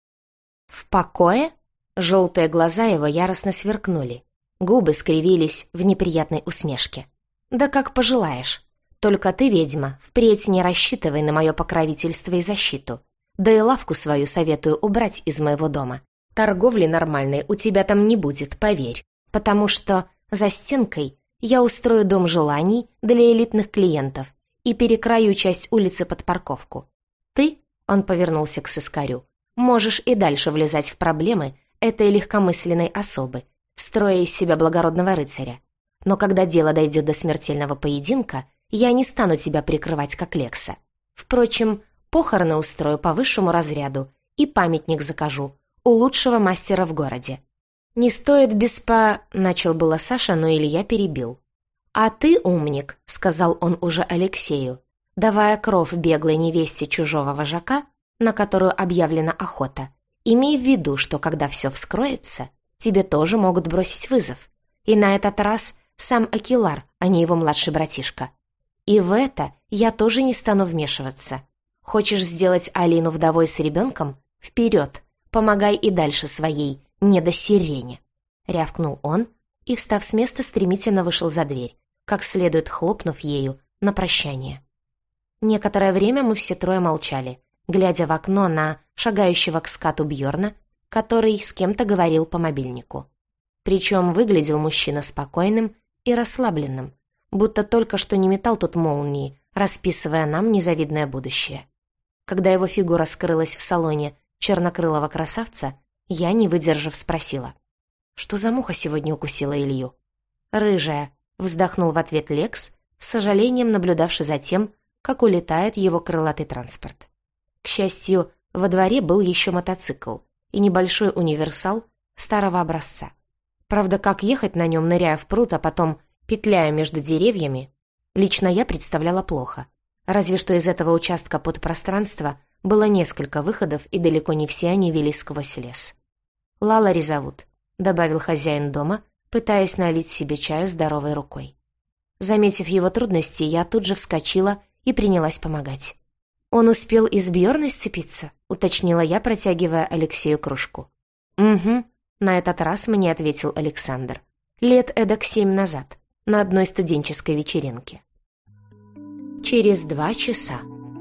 «В покое?» Желтые глаза его яростно сверкнули. Губы скривились в неприятной усмешке. «Да как пожелаешь. Только ты, ведьма, впредь не рассчитывай на мое покровительство и защиту. Да и лавку свою советую убрать из моего дома. Торговли нормальной у тебя там не будет, поверь. Потому что за стенкой я устрою дом желаний для элитных клиентов и перекрою часть улицы под парковку. Ты, — он повернулся к сыскарю, — можешь и дальше влезать в проблемы этой легкомысленной особы, строя из себя благородного рыцаря. Но когда дело дойдет до смертельного поединка, я не стану тебя прикрывать, как Лекса. Впрочем, похороны устрою по высшему разряду и памятник закажу у лучшего мастера в городе. «Не стоит беспо...» — начал было Саша, но Илья перебил. «А ты, умник», — сказал он уже Алексею, давая кров беглой невесте чужого вожака, на которую объявлена охота, имей в виду, что когда все вскроется, тебе тоже могут бросить вызов. И на этот раз сам Акилар, а не его младший братишка. И в это я тоже не стану вмешиваться. Хочешь сделать Алину вдовой с ребенком? Вперед, помогай и дальше своей недосирене», — рявкнул он и, встав с места, стремительно вышел за дверь, как следует хлопнув ею на прощание. Некоторое время мы все трое молчали, глядя в окно на шагающего к скату Бьорна, который с кем-то говорил по мобильнику. Причем выглядел мужчина спокойным и расслабленным, будто только что не метал тут молнии, расписывая нам незавидное будущее. Когда его фигура скрылась в салоне чернокрылого красавца, я, не выдержав, спросила: «Что за муха сегодня укусила Илью?» «Рыжая», — вздохнул в ответ Лекс, с сожалением наблюдавший за тем, как улетает его крылатый транспорт. К счастью, во дворе был еще мотоцикл и небольшой универсал старого образца. Правда, как ехать на нем, ныряя в пруд, а потом петляя между деревьями, лично я представляла плохо. Разве что из этого участка подпространства было несколько выходов, и далеко не все они вели сквозь лес. «Лалари зовут», — добавил хозяин дома, пытаясь налить себе чаю здоровой рукой. Заметив его трудности, я тут же вскочила и принялась помогать. «Он успел и с Бьорной сцепиться?» — уточнила я, протягивая Алексею кружку. «Угу», — на этот раз мне ответил Александр. «Лет эдак семь назад, на одной студенческой вечеринке». Через два часа.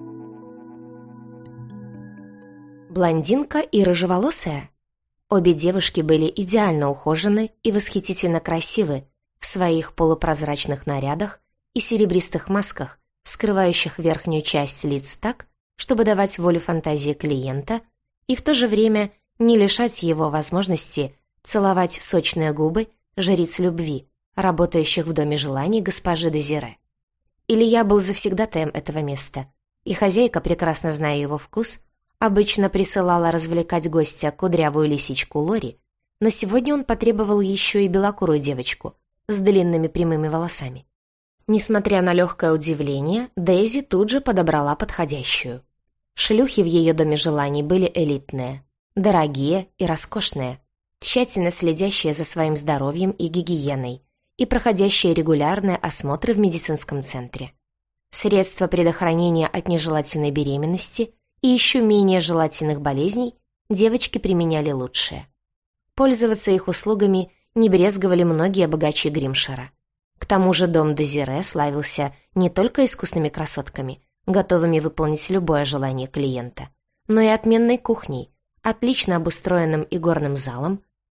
Блондинка и рыжеволосая? Обе девушки были идеально ухожены и восхитительно красивы в своих полупрозрачных нарядах и серебристых масках, скрывающих верхнюю часть лиц так, чтобы давать волю фантазии клиента и в то же время не лишать его возможности целовать сочные губы жриц любви, работающих в доме желаний госпожи Дезире. Илья был завсегдатаем этого места, и хозяйка, прекрасно зная его вкус, обычно присылала развлекать гостя кудрявую лисичку Лори, но сегодня он потребовал еще и белокурую девочку с длинными прямыми волосами. Несмотря на легкое удивление, Дейзи тут же подобрала подходящую. Шлюхи в ее доме желаний были элитные, дорогие и роскошные, тщательно следящие за своим здоровьем и гигиеной и проходящие регулярные осмотры в медицинском центре. Средства предохранения от нежелательной беременности и еще менее желательных болезней девочки применяли лучшие. Пользоваться их услугами не брезговали многие богачи Гримшира. К тому же дом Дезире славился не только искусными красотками, готовыми выполнить любое желание клиента, но и отменной кухней, отлично обустроенным игорным залом,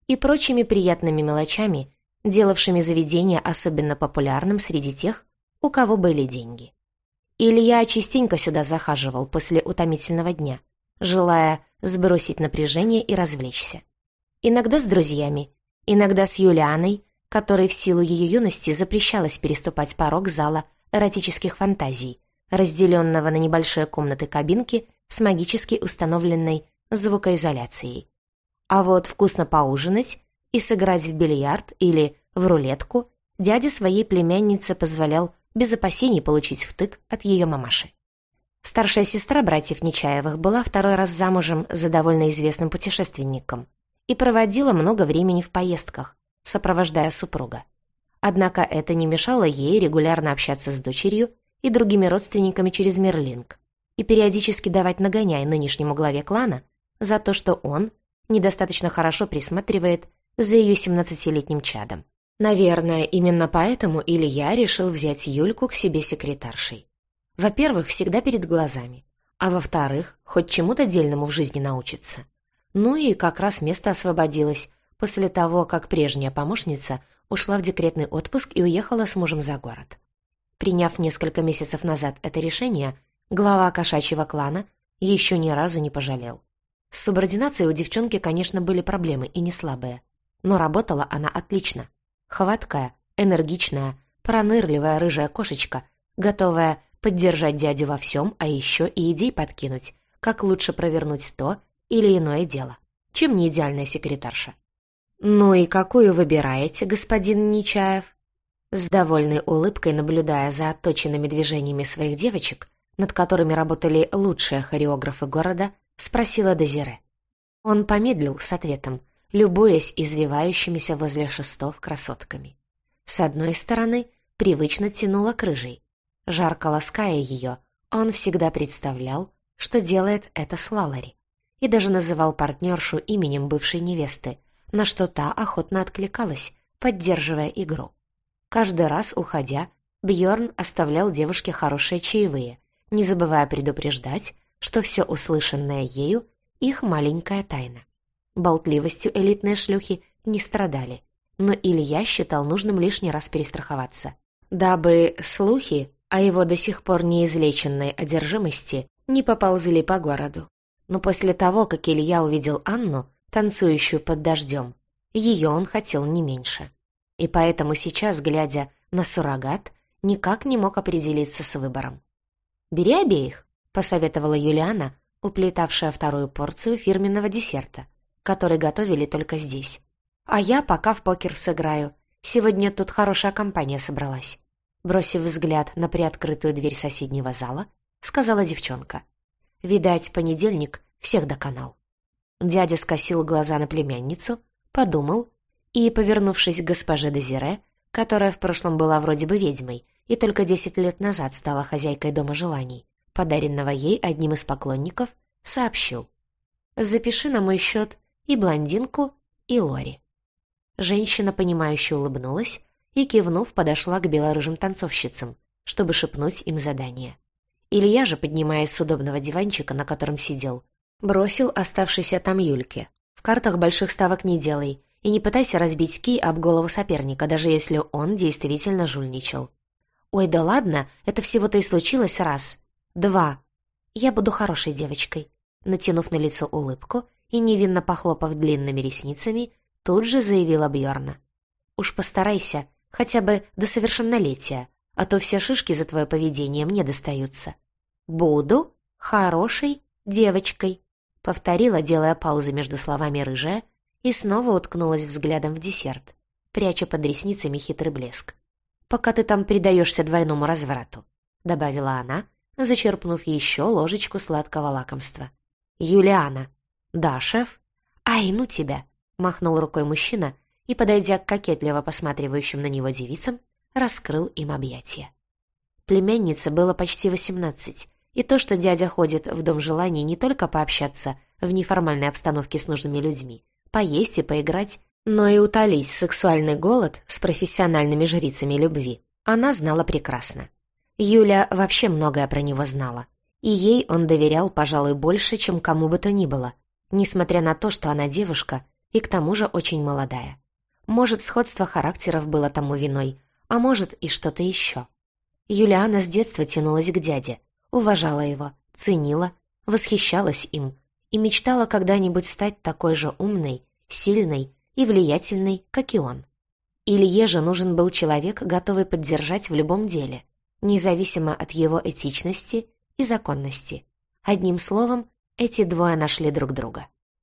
и прочими приятными мелочами, делавшими заведение особенно популярным среди тех, у кого были деньги. Илья частенько сюда захаживал после утомительного дня, желая сбросить напряжение и развлечься. Иногда с друзьями, иногда с Юлианой, которой в силу ее юности запрещалось переступать порог зала эротических фантазий, разделенного на небольшие комнаты-кабинки с магически установленной звукоизоляцией. А вот вкусно поужинать и сыграть в бильярд или в рулетку дядя своей племяннице позволял без опасений получить втык от ее мамаши. Старшая сестра братьев Нечаевых была второй раз замужем за довольно известным путешественником и проводила много времени в поездках, сопровождая супруга. Однако это не мешало ей регулярно общаться с дочерью и другими родственниками через Мерлинг и периодически давать нагоняй нынешнему главе клана за то, что он недостаточно хорошо присматривает за ее семнадцатилетним чадом. Наверное, именно поэтому Илья решил взять Юльку к себе секретаршей. Во-первых, всегда перед глазами, а во-вторых, хоть чему-то дельному в жизни научиться. Ну и как раз место освободилось после того, как прежняя помощница ушла в декретный отпуск и уехала с мужем за город. Приняв несколько месяцев назад это решение, глава кошачьего клана еще ни разу не пожалел. С субординацией у девчонки, конечно, были проблемы и не слабые, но работала она отлично. Хваткая, энергичная, пронырливая рыжая кошечка, готовая поддержать дядю во всем, а еще и идей подкинуть, как лучше провернуть то или иное дело, чем не идеальная секретарша. «Ну и какую выбираете, господин Нечаев?» С довольной улыбкой, наблюдая за отточенными движениями своих девочек, над которыми работали лучшие хореографы города, спросила Дезире. Он помедлил с ответом, любуясь извивающимися возле шестов красотками. С одной стороны, привычно тянуло к рыжей. Жарко лаская ее, он всегда представлял, что делает это с Лалари, и даже называл партнершу именем бывшей невесты, на что та охотно откликалась, поддерживая игру. Каждый раз, уходя, Бьорн оставлял девушке хорошие чаевые, не забывая предупреждать, что все услышанное ею — их маленькая тайна. Болтливостью элитные шлюхи не страдали, но Илья считал нужным лишний раз перестраховаться, дабы слухи о его до сих пор неизлеченной одержимости не поползли по городу. Но после того, как Илья увидел Анну, танцующую под дождем, ее он хотел не меньше. И поэтому сейчас, глядя на суррогат, никак не мог определиться с выбором. «Бери обеих», — посоветовала Юлиана, уплетавшая вторую порцию фирменного десерта, который готовили только здесь. «А я пока в покер сыграю. Сегодня тут хорошая компания собралась», — бросив взгляд на приоткрытую дверь соседнего зала, сказала девчонка. «Видать, понедельник всех доконал». Дядя скосил глаза на племянницу, подумал и, повернувшись к госпоже Дезире, которая в прошлом была вроде бы ведьмой и только десять лет назад стала хозяйкой дома желаний, подаренного ей одним из поклонников, сообщил: «Запиши на мой счет и блондинку, и Лори». Женщина, понимающе улыбнулась и, кивнув, подошла к белорыжим танцовщицам, чтобы шепнуть им задание. Илья же, поднимаясь с удобного диванчика, на котором сидел, бросил оставшейся там Юльке: «В картах больших ставок не делай и не пытайся разбить кий об голову соперника, даже если он действительно жульничал. Ой, да ладно, это всего-то и случилось раз. Два. Я буду хорошей девочкой». Натянув на лицо улыбку и невинно похлопав длинными ресницами, тут же заявила Бьорна: «Уж постарайся, хотя бы до совершеннолетия, а то все шишки за твое поведение мне достаются». «Буду хорошей девочкой», — повторила, делая паузы между словами рыжая, и снова уткнулась взглядом в десерт, пряча под ресницами хитрый блеск. «Пока ты там предаешься двойному разврату», — добавила она, зачерпнув еще ложечку сладкого лакомства. «Юлиана». «Да, шеф». «Ай, ну тебя», — махнул рукой мужчина и, подойдя к кокетливо посматривающим на него девицам, раскрыл им объятия. Племяннице было почти восемнадцать, и то, что дядя ходит в дом желаний не только пообщаться в неформальной обстановке с нужными людьми, поесть и поиграть, но и утолить сексуальный голод с профессиональными жрицами любви, она знала прекрасно. Юля вообще многое про него знала, и ей он доверял, пожалуй, больше, чем кому бы то ни было, несмотря на то, что она девушка, и к тому же очень молодая. Может, сходство характеров было тому виной, а может и что-то еще. Юлиана с детства тянулась к дяде, уважала его, ценила, восхищалась им и мечтала когда-нибудь стать такой же умной, сильной и влиятельной, как и он. Илье же нужен был человек, готовый поддержать в любом деле, независимо от его этичности и законности. Одним словом, эти двое нашли друг друга.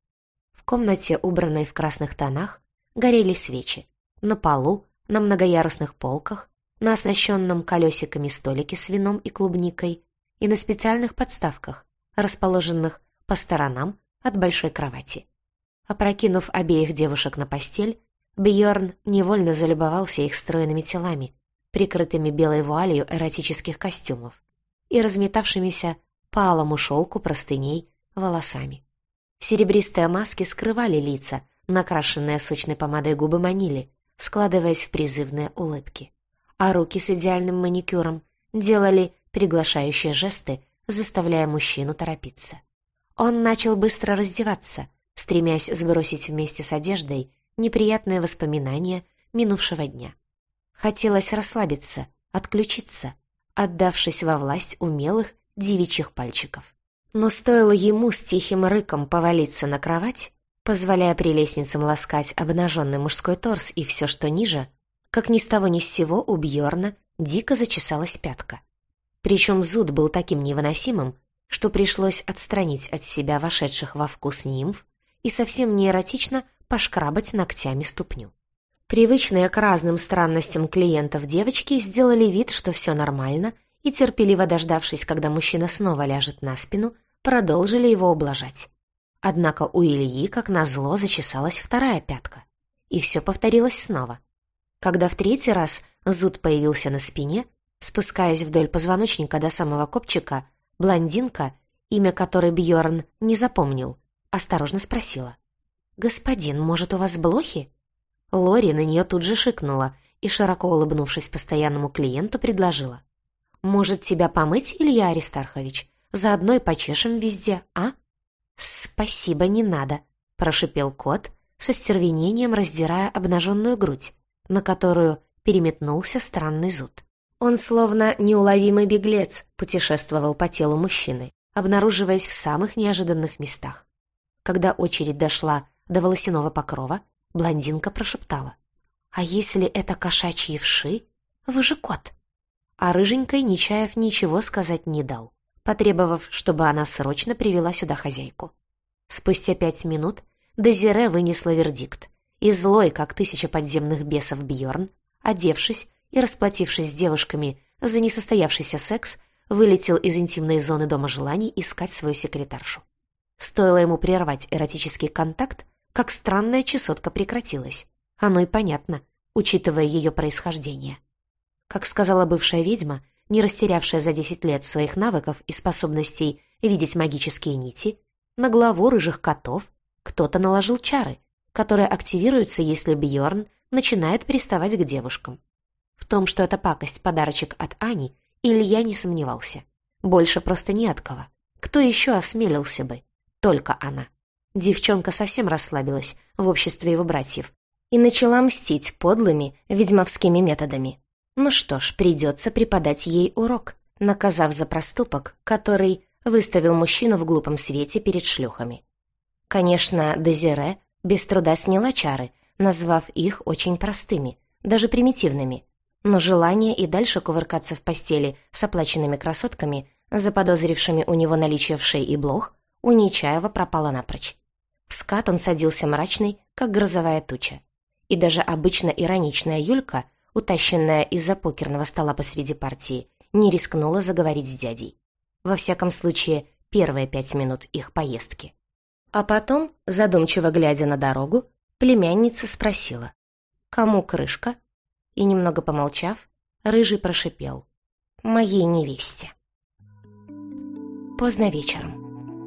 В комнате, убранной в красных тонах, горели свечи. На полу, на многоярусных полках, на оснащенном колесиками столике с вином и клубникой и на специальных подставках, расположенных по сторонам от большой кровати. Опрокинув обеих девушек на постель, Бьорн невольно залюбовался их стройными телами, прикрытыми белой вуалью эротических костюмов и разметавшимися по алому шелку простыней волосами. Серебристые маски скрывали лица, накрашенные сочной помадой губы манили, складываясь в призывные улыбки. А руки с идеальным маникюром делали приглашающие жесты, заставляя мужчину торопиться. Он начал быстро раздеваться, стремясь сбросить вместе с одеждой неприятные воспоминания минувшего дня. Хотелось расслабиться, отключиться, отдавшись во власть умелых девичьих пальчиков. Но стоило ему с тихим рыком повалиться на кровать, позволяя прелестницам ласкать обнаженный мужской торс и все, что ниже, как ни с того ни с сего у Бьорна дико зачесалась пятка. Причем зуд был таким невыносимым, что пришлось отстранить от себя вошедших во вкус нимф и совсем неэротично пошкрабать ногтями ступню. Привычные к разным странностям клиентов девочки сделали вид, что все нормально, и, терпеливо дождавшись, когда мужчина снова ляжет на спину, продолжили его ублажать. Однако у Ильи, как назло, зачесалась вторая пятка. И все повторилось снова. Когда в третий раз зуд появился на спине, спускаясь вдоль позвоночника до самого копчика, блондинка, имя которой Бьорн не запомнил, осторожно спросила: «Господин, может, у вас блохи?» Лори на нее тут же шикнула и, широко улыбнувшись постоянному клиенту, предложила: «Может, тебя помыть, Илья Аристархович? Заодно и почешем везде, а?» «Спасибо, не надо», — прошипел кот, со стервенением раздирая обнаженную грудь, на которую переметнулся странный зуд. Он, словно неуловимый беглец, путешествовал по телу мужчины, обнаруживаясь в самых неожиданных местах. Когда очередь дошла до волосяного покрова, блондинка прошептала: «А если это кошачьи вши? Вы же кот!» А рыженькой Нечаев ничего сказать не дал, потребовав, чтобы она срочно привела сюда хозяйку. Спустя пять минут Дезире вынесла вердикт, и злой, как тысяча подземных бесов, Бьорн, одевшись и расплатившись с девушками за несостоявшийся секс, вылетел из интимной зоны дома желаний искать свою секретаршу. Стоило ему прервать эротический контакт, как странная чесотка прекратилась. Оно и понятно, учитывая ее происхождение. Как сказала бывшая ведьма, не растерявшая за десять лет своих навыков и способностей видеть магические нити, на главу рыжих котов кто-то наложил чары, которые активируются, если Бьорн начинает приставать к девушкам. В том, что это пакость подарочек от Ани, Илья не сомневался. Больше просто не от кого. Кто еще осмелился бы? Только она. Девчонка совсем расслабилась в обществе его братьев и начала мстить подлыми ведьмовскими методами. Ну что ж, придется преподать ей урок, наказав за проступок, который выставил мужчину в глупом свете перед шлюхами. Конечно, Дезире без труда сняла чары, назвав их очень простыми, даже примитивными, но желание и дальше кувыркаться в постели с оплаченными красотками, заподозрившими у него наличие вшей и блох, у Нечаева пропало напрочь. В скат он садился мрачный, как грозовая туча. И даже обычно ироничная Юлька, утащенная из-за покерного стола посреди партии, не рискнула заговорить с дядей. Во всяком случае, первые пять минут их поездки. А потом, задумчиво глядя на дорогу, племянница спросила: «Кому крышка?» И, немного помолчав, рыжий прошипел: «Моей невесте». Поздно вечером.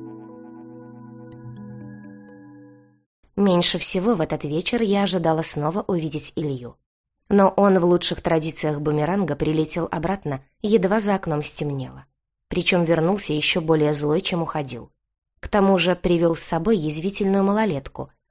Меньше всего в этот вечер я ожидала снова увидеть Илью. Но он в лучших традициях бумеранга прилетел обратно, едва за окном стемнело. Причем вернулся еще более злой, чем уходил. К тому же привел с собой язвительную малолетку,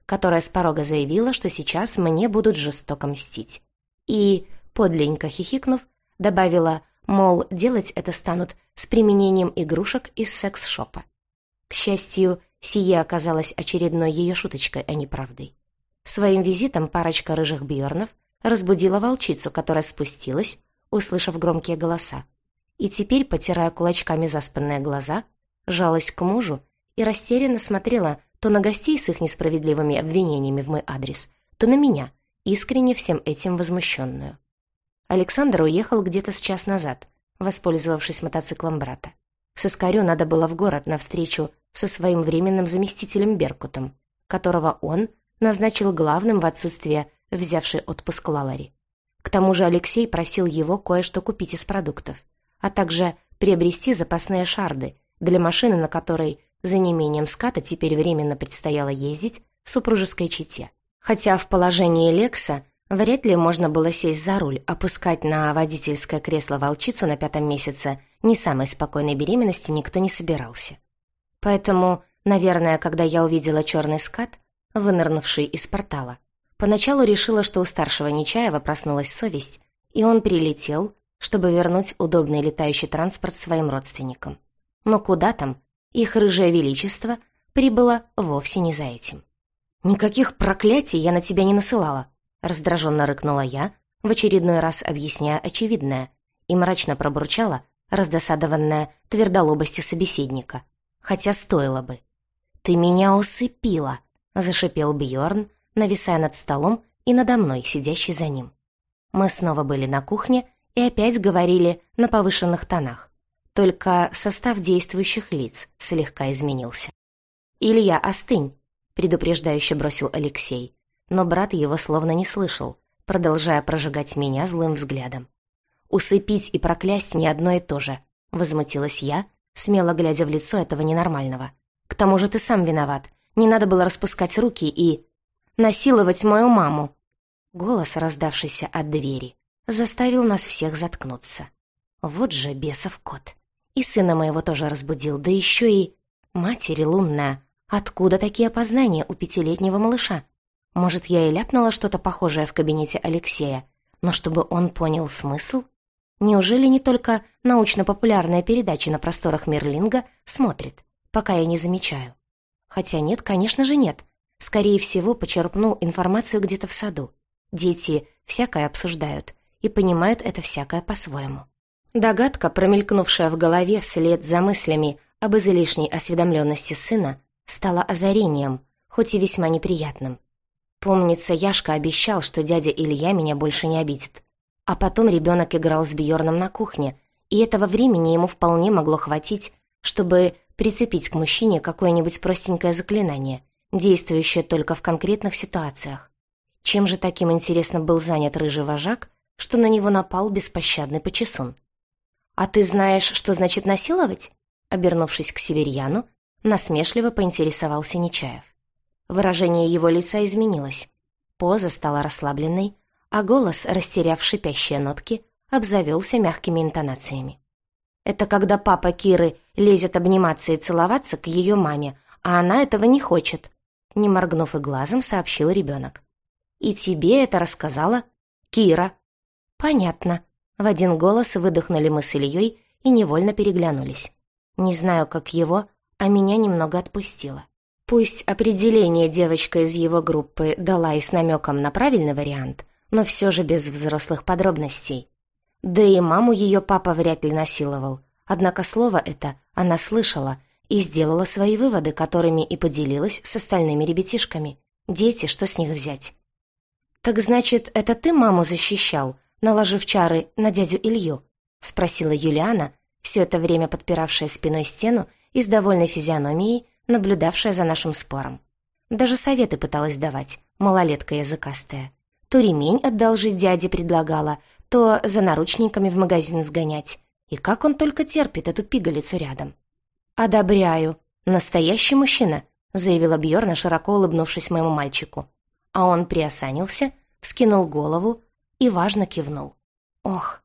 которая с порога заявила, что сейчас мне будут жестоко мстить. И, подленько хихикнув, добавила, мол, делать это станут с применением игрушек из секс-шопа. К счастью, сие оказалось очередной ее шуточкой, а не правдой. Своим визитом парочка рыжих бьорнов разбудила волчицу, которая спустилась, услышав громкие голоса, и теперь, потирая кулачками заспанные глаза, жалась к мужу и растерянно смотрела то на гостей с их несправедливыми обвинениями в мой адрес, то на меня, искренне всем этим возмущенную. Александр уехал где-то с час назад, воспользовавшись мотоциклом брата. Сыскарю надо было в город навстречу со своим временным заместителем Беркутом, которого он назначил главным в отсутствие взявшей отпуск Лалари. К тому же Алексей просил его кое-что купить из продуктов, а также приобрести запасные шарды для машины, на которой за неимением ската теперь временно предстояло ездить в супружеской чете. Хотя в положении Лекса вряд ли можно было сесть за руль, опускать на водительское кресло волчицу на пятом месяце не самой спокойной беременности никто не собирался. Поэтому, наверное, когда я увидела черный скат, вынырнувший из портала, поначалу решила, что у старшего Нечаева проснулась совесть, и он прилетел, чтобы вернуть удобный летающий транспорт своим родственникам. Но куда там? Их рыжее величество прибыло вовсе не за этим. «Никаких проклятий я на тебя не насылала», — раздраженно рыкнула я, в очередной раз объясняя очевидное, и мрачно пробурчала, раздосадованная твердолобостью собеседника. Хотя стоило бы. «Ты меня усыпила», — зашипел Бьорн, нависая над столом и надо мной, сидящей за ним. Мы снова были на кухне и опять говорили на повышенных тонах. Только состав действующих лиц слегка изменился. «Илья, остынь», — предупреждающе бросил Алексей, но брат его словно не слышал, продолжая прожигать меня злым взглядом. «Усыпить и проклясть не одно и то же», — возмутилась я, смело глядя в лицо этого ненормального. «К тому же ты сам виноват. Не надо было распускать руки и... насиловать мою маму». Голос, раздавшийся от двери, заставил нас всех заткнуться. Вот же бесов кот. И сына моего тоже разбудил, да еще и... Матери лунная, откуда такие опознания у пятилетнего малыша? Может, я и ляпнула что-то похожее в кабинете Алексея, но чтобы он понял смысл? Неужели не только научно-популярные передачи на просторах Мерлинга смотрит, пока я не замечаю? Хотя нет, конечно же нет. Скорее всего, почерпнул информацию где-то в саду. Дети всякое обсуждают и понимают это всякое по-своему. Догадка, промелькнувшая в голове вслед за мыслями об излишней осведомленности сына, стала озарением, хоть и весьма неприятным. Помнится, Яшка обещал, что дядя Илья меня больше не обидит. А потом ребенок играл с Бьорном на кухне, и этого времени ему вполне могло хватить, чтобы прицепить к мужчине какое-нибудь простенькое заклинание, действующее только в конкретных ситуациях. Чем же таким, интересно, был занят рыжий вожак, что на него напал беспощадный почесун? «А ты знаешь, что значит насиловать?» Обернувшись к северьяну, насмешливо поинтересовался Нечаев. Выражение его лица изменилось. Поза стала расслабленной, а голос, растеряв шипящие нотки, обзавелся мягкими интонациями. «Это когда папа Киры лезет обниматься и целоваться к ее маме, а она этого не хочет», не моргнув и глазом, сообщил ребенок. «И тебе это рассказала Кира». «Понятно». В один голос выдохнули мы с Ильей и невольно переглянулись. Не знаю, как его, а меня немного отпустило. Пусть определение девочка из его группы дала и с намеком на правильный вариант, но все же без взрослых подробностей. Да и маму ее папа вряд ли насиловал, однако слово это она слышала и сделала свои выводы, которыми и поделилась с остальными ребятишками. Дети, что с них взять? «Так значит, это ты маму защищал, наложив чары на дядю Илью?» — спросила Юлиана, все это время подпиравшая спиной стену и с довольной физиономией, наблюдавшая за нашим спором. Даже советы пыталась давать, малолетка языкастая. То ремень одолжить дяде предлагала, то за наручниками в магазин сгонять. И как он только терпит эту пигалицу рядом. «Одобряю. Настоящий мужчина», — заявила Бьорна, широко улыбнувшись моему мальчику. А он приосанился, вскинул голову и важно кивнул. «Ох,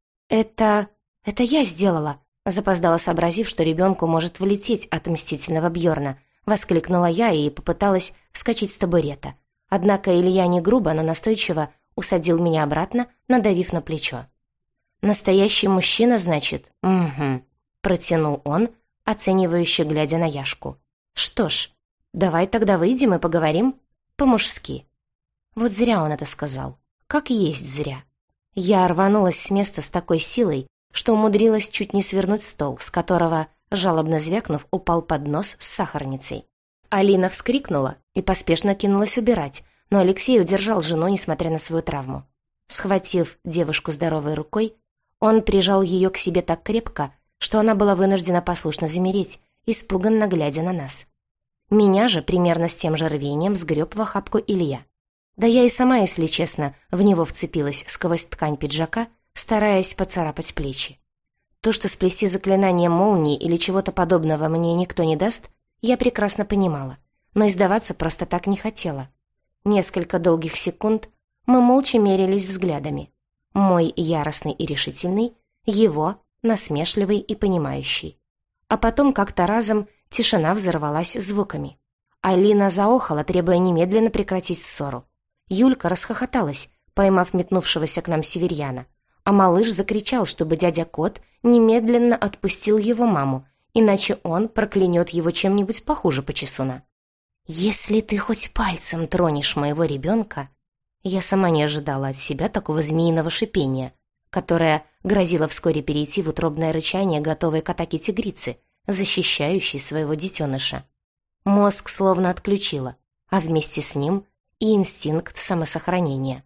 это... это я сделала», — запоздала, сообразив, что ребенку может влететь от мстительного Бьорна, Воскликнула я и попыталась вскочить с табурета. Однако Илья не грубо, но настойчиво усадил меня обратно, надавив на плечо. «Настоящий мужчина, значит?» «Угу», — протянул он, оценивающе глядя на Яшку. «Что ж, давай тогда выйдем и поговорим по-мужски». Вот зря он это сказал. Как есть зря. Я рванулась с места с такой силой, что умудрилась чуть не свернуть стол, с которого, жалобно звякнув, упал поднос с сахарницей. Алина вскрикнула и поспешно кинулась убирать, но Алексей удержал жену, несмотря на свою травму. Схватив девушку здоровой рукой, он прижал ее к себе так крепко, что она была вынуждена послушно замереть, испуганно глядя на нас. Меня же примерно с тем же рвением сгреб в охапку Илья. Да я и сама, если честно, в него вцепилась сквозь ткань пиджака, стараясь поцарапать плечи. То, что сплести заклинание молнии или чего-то подобного мне никто не даст, я прекрасно понимала, но издаваться просто так не хотела. Несколько долгих секунд мы молча мерились взглядами. Мой яростный и решительный, его насмешливый и понимающий. А потом как-то разом тишина взорвалась звуками. Алина заохала, требуя немедленно прекратить ссору. Юлька расхохоталась, поймав метнувшегося к нам северьяна, а малыш закричал, чтобы дядя Кот немедленно отпустил его маму, иначе он проклянет его чем-нибудь похуже почесуна. «Если ты хоть пальцем тронешь моего ребенка...» Я сама не ожидала от себя такого змеиного шипения, которое грозило вскоре перейти в утробное рычание готовой к атаке тигрицы, защищающей своего детеныша. Мозг словно отключила, а вместе с ним и инстинкт самосохранения.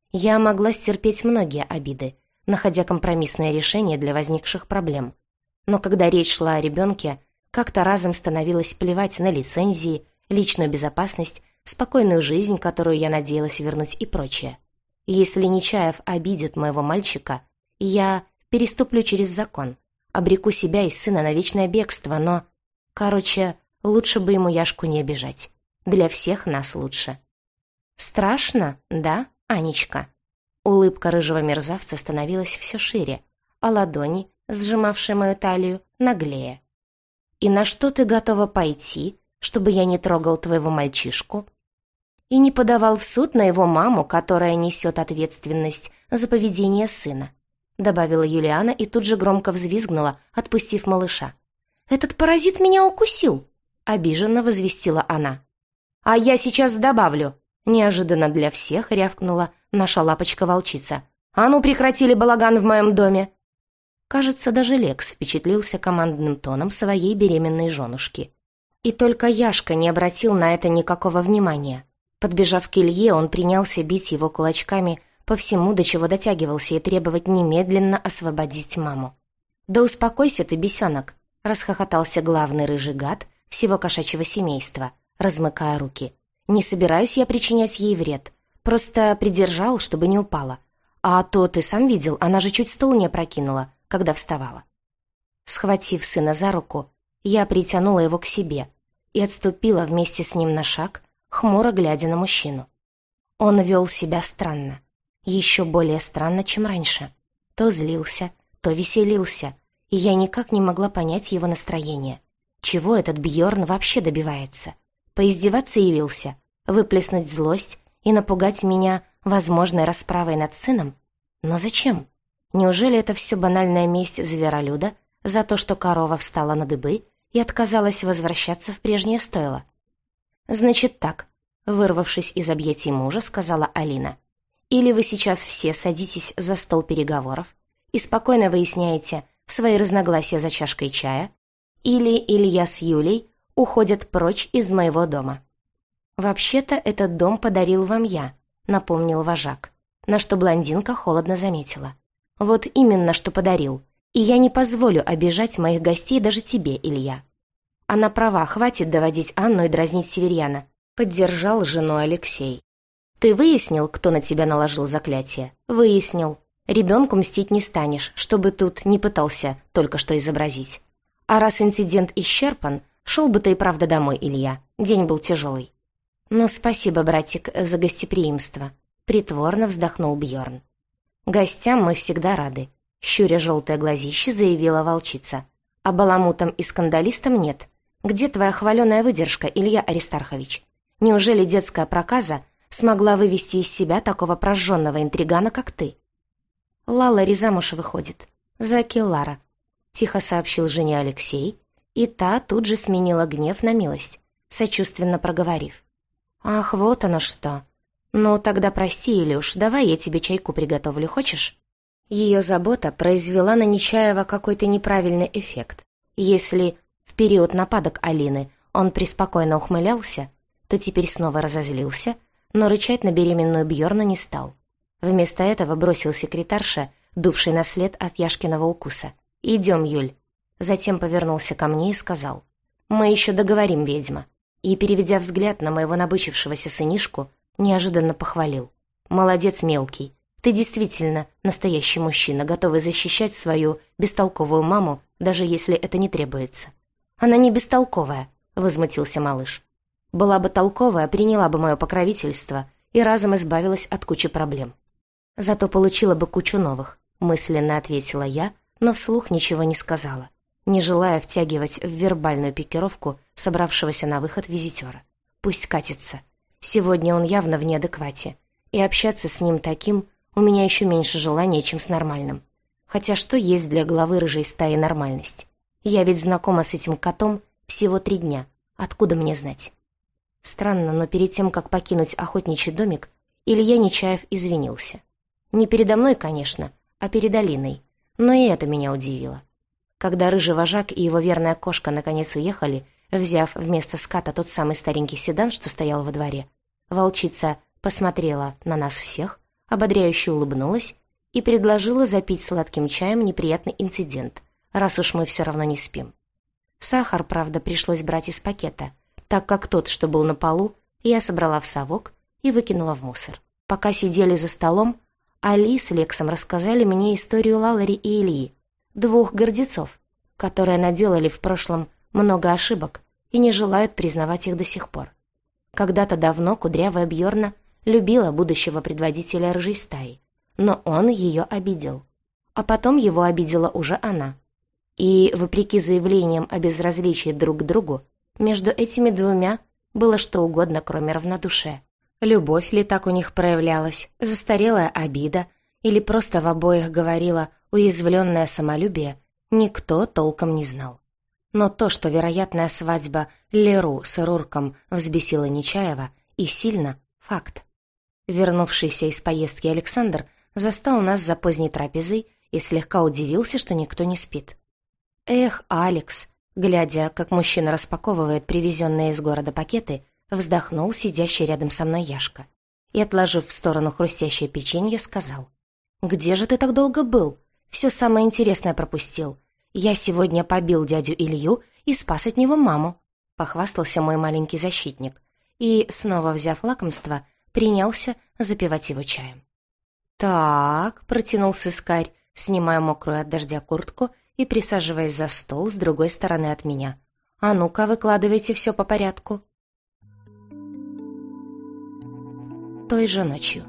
Я могла стерпеть многие обиды, находя компромиссное решение для возникших проблем. Но когда речь шла о ребенке, как-то разом становилось плевать на лицензии, личную безопасность, спокойную жизнь, которую я надеялась вернуть и прочее. Если Нечаев обидит моего мальчика, я переступлю через закон, обреку себя и сына на вечное бегство, но... Короче, лучше бы ему Яшку не обижать. Для всех нас лучше. «Страшно, да, Анечка?» Улыбка рыжего мерзавца становилась все шире, а ладони, сжимавшие мою талию, наглее. «И на что ты готова пойти, чтобы я не трогал твоего мальчишку?» «И не подавал в суд на его маму, которая несет ответственность за поведение сына», добавила Юлиана и тут же громко взвизгнула, отпустив малыша. «Этот паразит меня укусил!» обиженно возвестила она. «А я сейчас добавлю!» Неожиданно для всех рявкнула наша лапочка-волчица. «А ну прекратили балаган в моем доме!» Кажется, даже Лекс впечатлился командным тоном своей беременной женушки. И только Яшка не обратил на это никакого внимания. Подбежав к Илье, он принялся бить его кулачками по всему, до чего дотягивался, и требовать немедленно освободить маму. «Да успокойся ты, бесенок!» — расхохотался главный рыжий гад всего кошачьего семейства, размыкая руки. «Не собираюсь я причинять ей вред, просто придержал, чтобы не упала. А то ты сам видел, она же чуть стол не опрокинула, когда вставала». Схватив сына за руку, я притянула его к себе и отступила вместе с ним на шаг, хмуро глядя на мужчину. Он вел себя странно, еще более странно, чем раньше. То злился, то веселился, и я никак не могла понять его настроение. Чего этот Бьорн вообще добивается? Поиздеваться явился, выплеснуть злость и напугать меня возможной расправой над сыном? Но зачем? Неужели это все банальная месть зверолюда за то, что корова встала на дыбы и отказалась возвращаться в прежнее стойло? «Значит так», — вырвавшись из объятий мужа, сказала Алина. «Или вы сейчас все садитесь за стол переговоров и спокойно выясняете свои разногласия за чашкой чая, или Илья с Юлей уходят прочь из моего дома». «Вообще-то этот дом подарил вам я», — напомнил вожак, на что блондинка холодно заметила. «Вот именно, что подарил, и я не позволю обижать моих гостей даже тебе, Илья». «Она права, хватит доводить Анну и дразнить северьяна», — поддержал жену Алексей. «Ты выяснил, кто на тебя наложил заклятие?» «Выяснил. Ребенку мстить не станешь, чтобы тут не пытался только что изобразить. А раз инцидент исчерпан, шел бы ты и правда домой, Илья. День был тяжелый». «Ну, спасибо, братик, за гостеприимство», — притворно вздохнул Бьорн. «Гостям мы всегда рады», — щуря желтое глазище заявила волчица. «А баламутам и скандалистам нет. Где твоя хваленая выдержка, Илья Аристархович? Неужели детская проказа смогла вывести из себя такого прожженного интригана, как ты? Лалари замуж выходит. За Акиллара, тихо сообщил жене Алексей, и та тут же сменила гнев на милость, сочувственно проговорив. Ах, вот оно что. Ну, тогда прости, Илюш, давай я тебе чайку приготовлю, хочешь? Ее забота произвела на Нечаева какой-то неправильный эффект. Если в период нападок Алины он преспокойно ухмылялся, то теперь снова разозлился, но рычать на беременную Бьорну не стал. Вместо этого бросил секретарша, дувший на след от Яшкиного укуса. «Идем, Юль». Затем повернулся ко мне и сказал. «Мы еще договорим, ведьма». И, переведя взгляд на моего набычившегося сынишку, неожиданно похвалил. «Молодец, мелкий. Ты действительно настоящий мужчина, готовый защищать свою бестолковую маму, даже если это не требуется». «Она не бестолковая», — возмутился малыш. «Была бы толковая, приняла бы мое покровительство и разом избавилась от кучи проблем. Зато получила бы кучу новых», — мысленно ответила я, но вслух ничего не сказала, не желая втягивать в вербальную пикировку собравшегося на выход визитера. Пусть катится. Сегодня он явно в неадеквате, и общаться с ним таким у меня еще меньше желания, чем с нормальным. Хотя что есть для главы рыжей стаи нормальность? Я ведь знакома с этим котом всего три дня. Откуда мне знать? Странно, но перед тем, как покинуть охотничий домик, Илья Нечаев извинился. Не передо мной, конечно, а перед Алиной. Но и это меня удивило. Когда рыжий вожак и его верная кошка наконец уехали, взяв вместо ската тот самый старенький седан, что стоял во дворе, волчица посмотрела на нас всех, ободряюще улыбнулась и предложила запить сладким чаем неприятный инцидент, раз уж мы все равно не спим. Сахар, правда, пришлось брать из пакета, так как тот, что был на полу, я собрала в совок и выкинула в мусор. Пока сидели за столом, Али с Лексом рассказали мне историю Лалари и Ильи, двух гордецов, которые наделали в прошлом много ошибок и не желают признавать их до сих пор. Когда-то давно кудрявая Бьорна любила будущего предводителя рыжей стаи, но он ее обидел. А потом его обидела уже она. И, вопреки заявлениям о безразличии друг к другу, между этими двумя было что угодно, кроме равнодушия. Любовь ли так у них проявлялась, застарелая обида, или просто в обоих говорило уязвленное самолюбие, никто толком не знал. Но то, что вероятная свадьба Леру с Рурком взбесила Нечаева, и сильно — факт. Вернувшийся из поездки Александр застал нас за поздней трапезой и слегка удивился, что никто не спит. «Эх, Алекс!» Глядя, как мужчина распаковывает привезенные из города пакеты, вздохнул сидящий рядом со мной Яшка и, отложив в сторону хрустящее печенье, сказал: «Где же ты так долго был? Все самое интересное пропустил. Я сегодня побил дядю Илью и спас от него маму», — похвастался мой маленький защитник и, снова взяв лакомство, принялся запивать его чаем. «Так», — протянул сыскарь, снимая мокрую от дождя куртку и присаживаясь за стол с другой стороны от меня. «А ну-ка, выкладывайте все по порядку». Той же ночью.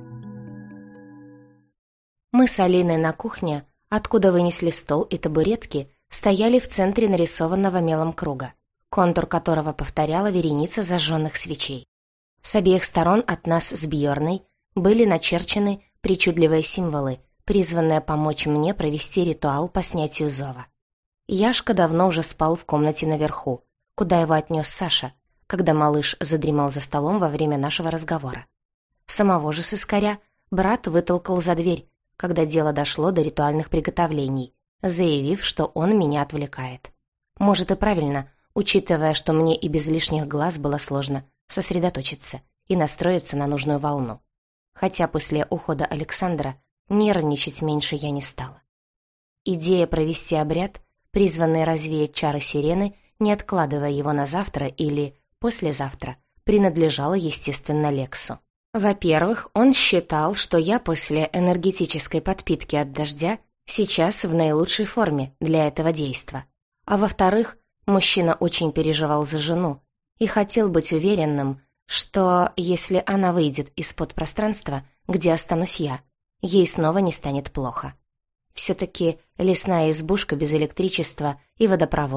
Мы с Алиной на кухне, откуда вынесли стол и табуретки, стояли в центре нарисованного мелом круга, контур которого повторяла вереница зажженных свечей. С обеих сторон от нас с Бьорной были начерчены причудливые символы, призванные помочь мне провести ритуал по снятию зова. Яшка давно уже спал в комнате наверху, куда его отнес Саша, когда малыш задремал за столом во время нашего разговора. Самого же сыскаря брат вытолкал за дверь, когда дело дошло до ритуальных приготовлений, заявив, что он меня отвлекает. Может, и правильно, учитывая, что мне и без лишних глаз было сложно сосредоточиться и настроиться на нужную волну. Хотя после ухода Александра нервничать меньше я не стала. Идея провести обряд, призванный развеять чары сирены, не откладывая его на завтра или послезавтра, принадлежала, естественно, Лексу. Во-первых, он считал, что я после энергетической подпитки от дождя сейчас в наилучшей форме для этого действа. А во-вторых, мужчина очень переживал за жену и хотел быть уверенным, что если она выйдет из-под пространства, где останусь я, ей снова не станет плохо. Все-таки лесная избушка без электричества и водопровода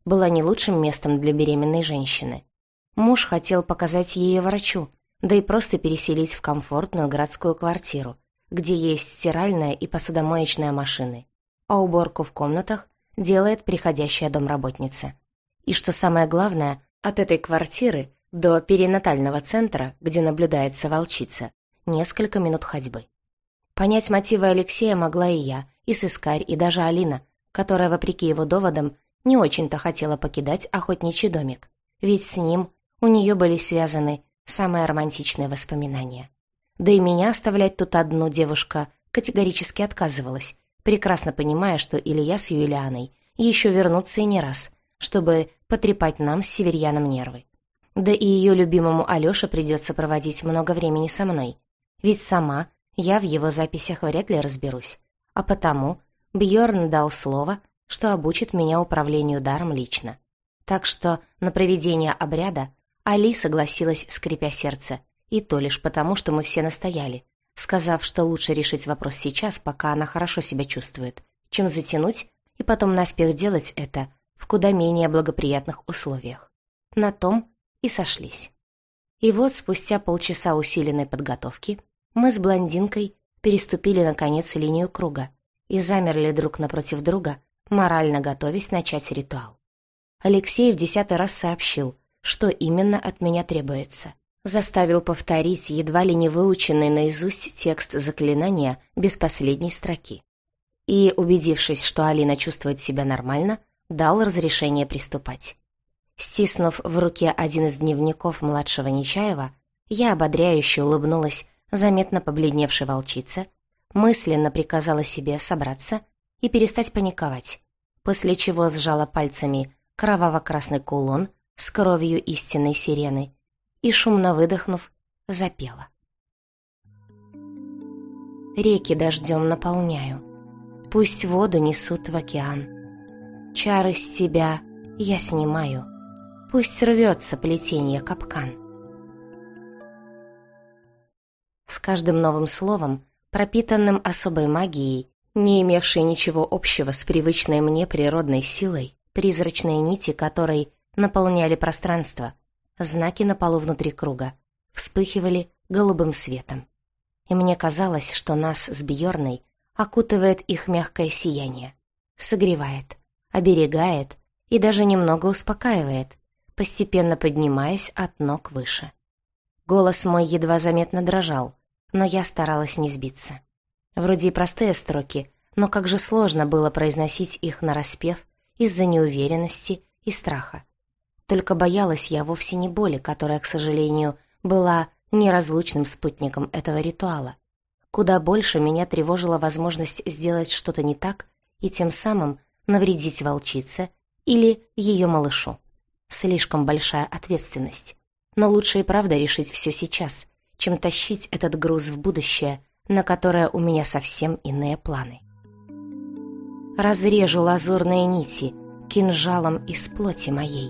была не лучшим местом для беременной женщины. Муж хотел показать ее врачу, да и просто переселить в комфортную городскую квартиру, где есть стиральная и посудомоечная машины, а уборку в комнатах делает приходящая домработница. И что самое главное, от этой квартиры до перинатального центра, где наблюдается волчица, несколько минут ходьбы. Понять мотивы Алексея могла и я, и сыскарь, и даже Алина, которая, вопреки его доводам, не очень-то хотела покидать охотничий домик, ведь с ним у нее были связаны самые романтичные воспоминания. Да и меня оставлять тут одну девушка категорически отказывалась, прекрасно понимая, что Илья с Юлианой еще вернутся и не раз, чтобы потрепать нам с Северьяном нервы. Да и ее любимому Алёше придется проводить много времени со мной, ведь сама я в его записях вряд ли разберусь, а потому Бьорн дал слово, что обучит меня управлению даром лично. Так что на проведение обряда Али согласилась, скрипя сердце, и то лишь потому, что мы все настояли, сказав, что лучше решить вопрос сейчас, пока она хорошо себя чувствует, чем затянуть и потом наспех делать это в куда менее благоприятных условиях. На том и сошлись. И вот спустя полчаса усиленной подготовки мы с блондинкой переступили наконец линию круга и замерли друг напротив друга, морально готовясь начать ритуал. Алексей в десятый раз сообщил, что именно от меня требуется. Заставил повторить едва ли не выученный наизусть текст заклинания без последней строки. И, убедившись, что Алина чувствует себя нормально, дал разрешение приступать. Стиснув в руке один из дневников младшего Нечаева, я ободряюще улыбнулась заметно побледневшей волчице, мысленно приказала себе собраться и перестать паниковать, после чего сжала пальцами кроваво-красный кулон с кровью истинной сирены и, шумно выдохнув, запела. Реки дождем наполняю, пусть воду несут в океан. Чары с тебя я снимаю, пусть рвется плетенье капкан. С каждым новым словом, пропитанным особой магией, не имевшей ничего общего с привычной мне природной силой, призрачные нити которой наполняли пространство, знаки на полу внутри круга вспыхивали голубым светом. И мне казалось, что нас с Бьорной окутывает их мягкое сияние, согревает, оберегает и даже немного успокаивает, постепенно поднимаясь от ног выше. Голос мой едва заметно дрожал, но я старалась не сбиться. Вроде и простые строки, но как же сложно было произносить их нараспев из-за неуверенности и страха. Только боялась я вовсе не боли, которая, к сожалению, была неразлучным спутником этого ритуала. Куда больше меня тревожила возможность сделать что-то не так и тем самым навредить волчице или ее малышу. Слишком большая ответственность. Но лучше и правда решить все сейчас, чем тащить этот груз в будущее, на которое у меня совсем иные планы. Разрежу лазурные нити кинжалом из плоти моей.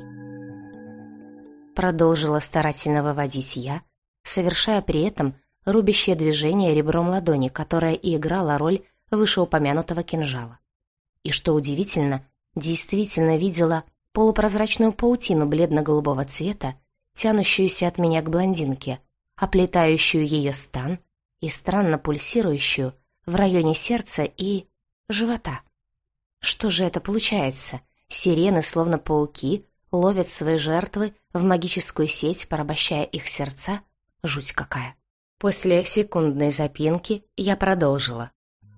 Продолжила старательно выводить я, совершая при этом рубящее движение ребром ладони, которое и играло роль вышеупомянутого кинжала. И что удивительно, действительно видела полупрозрачную паутину бледно-голубого цвета, тянущуюся от меня к блондинке, оплетающую ее стан и странно пульсирующую в районе сердца и живота. Что же это получается? Сирены, словно пауки, ловят свои жертвы в магическую сеть, порабощая их сердца? Жуть какая. После секундной запинки я продолжила.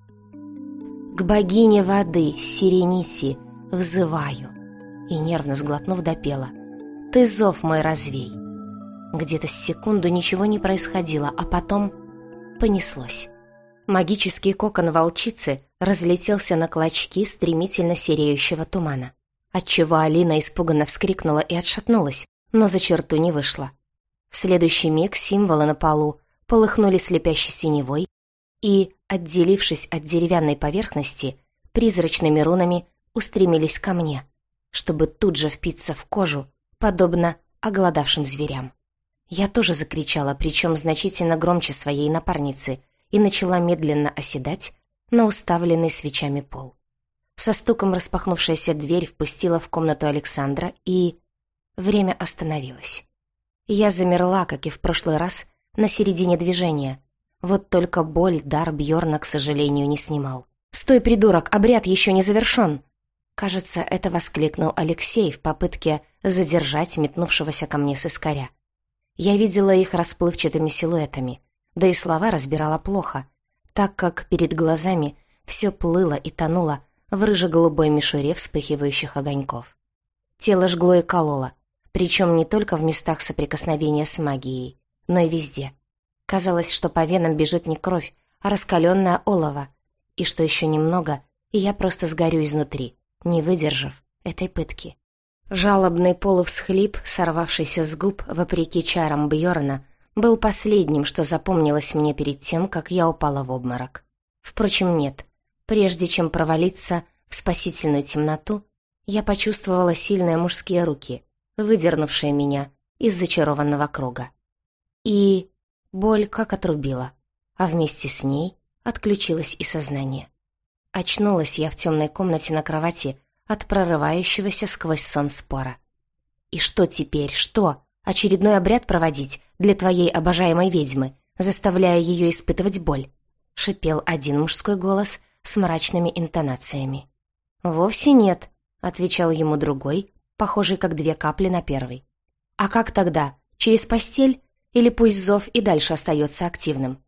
«К богине воды, Сиренити, взываю!» И, нервно сглотнув, допела. «Ты зов мой развей!» Где-то с секунду ничего не происходило, а потом понеслось. Магический кокон волчицы разлетелся на клочки стремительно сереющего тумана, отчего Алина испуганно вскрикнула и отшатнулась, но за черту не вышла. В следующий миг символы на полу полыхнули слепящей синевой и, отделившись от деревянной поверхности, призрачными рунами устремились ко мне, чтобы тут же впиться в кожу, подобно оголодавшим зверям. Я тоже закричала, причем значительно громче своей напарницы, и начала медленно оседать на уставленный свечами пол. Со стуком распахнувшаяся дверь впустила в комнату Александра, и... время остановилось. Я замерла, как и в прошлый раз, на середине движения. Вот только боль дар Бьорна, к сожалению, не снимал. «Стой, придурок, обряд еще не завершен!» Кажется, это воскликнул Алексей в попытке задержать метнувшегося ко мне сыскаря. Я видела их расплывчатыми силуэтами, да и слова разбирала плохо, так как перед глазами все плыло и тонуло в рыже-голубой мишуре вспыхивающих огоньков. Тело жгло и кололо, причем не только в местах соприкосновения с магией, но и везде. Казалось, что по венам бежит не кровь, а раскаленное олово, и что еще немного, и я просто сгорю изнутри, не выдержав этой пытки. Жалобный полувсхлип, сорвавшийся с губ вопреки чарам Бьорна, был последним, что запомнилось мне перед тем, как я упала в обморок. Впрочем, нет. Прежде чем провалиться в спасительную темноту, я почувствовала сильные мужские руки, выдернувшие меня из зачарованного круга. И боль как отрубила, а вместе с ней отключилось и сознание. Очнулась я в темной комнате на кровати от прорывающегося сквозь сон спора. «И что теперь, что? Очередной обряд проводить для твоей обожаемой ведьмы, заставляя ее испытывать боль?» — шипел один мужской голос с мрачными интонациями. «Вовсе нет», — отвечал ему другой, похожий как две капли на первый. «А как тогда? Через постель? Или пусть зов и дальше остается активным?»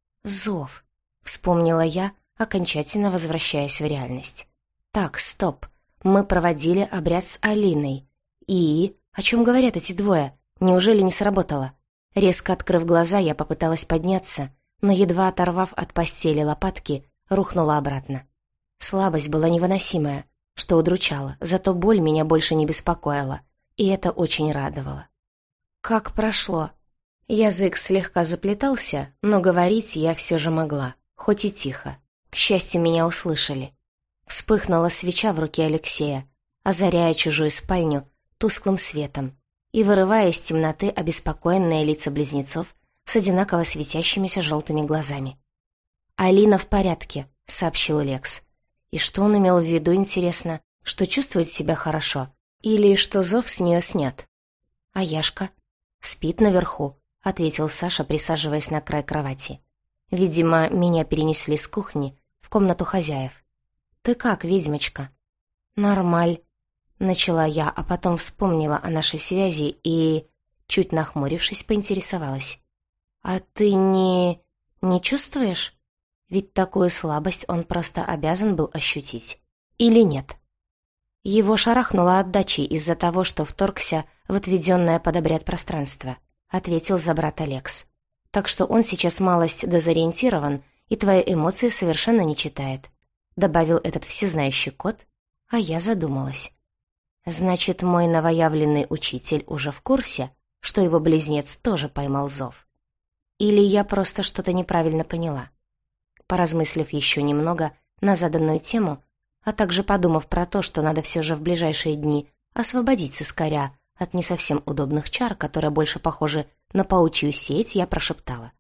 «Зов», — вспомнила я, окончательно возвращаясь в реальность. «Так, стоп. Мы проводили обряд с Алиной. И... о чем говорят эти двое? Неужели не сработало?» Резко открыв глаза, я попыталась подняться, но, едва оторвав от постели лопатки, рухнула обратно. Слабость была невыносимая, что удручало, зато боль меня больше не беспокоила, и это очень радовало. «Как прошло?» Язык слегка заплетался, но говорить я все же могла, хоть и тихо. К счастью, меня услышали. Вспыхнула свеча в руке Алексея, озаряя чужую спальню тусклым светом и вырывая из темноты обеспокоенные лица близнецов с одинаково светящимися желтыми глазами. «Алина в порядке», — сообщил Лекс. И что он имел в виду, интересно? Что чувствует себя хорошо? Или что зов с нее снят? «А Яшка?» «Спит наверху», — ответил Саша, присаживаясь на край кровати. «Видимо, меня перенесли с кухни в комнату хозяев. Ты как, ведьмочка?» «Нормаль», — начала я, а потом вспомнила о нашей связи и, чуть нахмурившись, поинтересовалась. «А ты не... не чувствуешь? Ведь такую слабость он просто обязан был ощутить. Или нет?» Его шарахнуло от дачи из-за того, что вторгся в отведенное под обряд пространство, ответил за брата Лекс. «Так что он сейчас малость дезориентирован и твои эмоции совершенно не читает», добавил этот всезнающий кот, а я задумалась. Значит, мой новоявленный учитель уже в курсе, что его близнец тоже поймал зов? Или я просто что-то неправильно поняла? Поразмыслив еще немного на заданную тему, а также подумав про то, что надо все же в ближайшие дни освободить сыскаря от не совсем удобных чар, которые больше похожи на паучью сеть, я прошептала.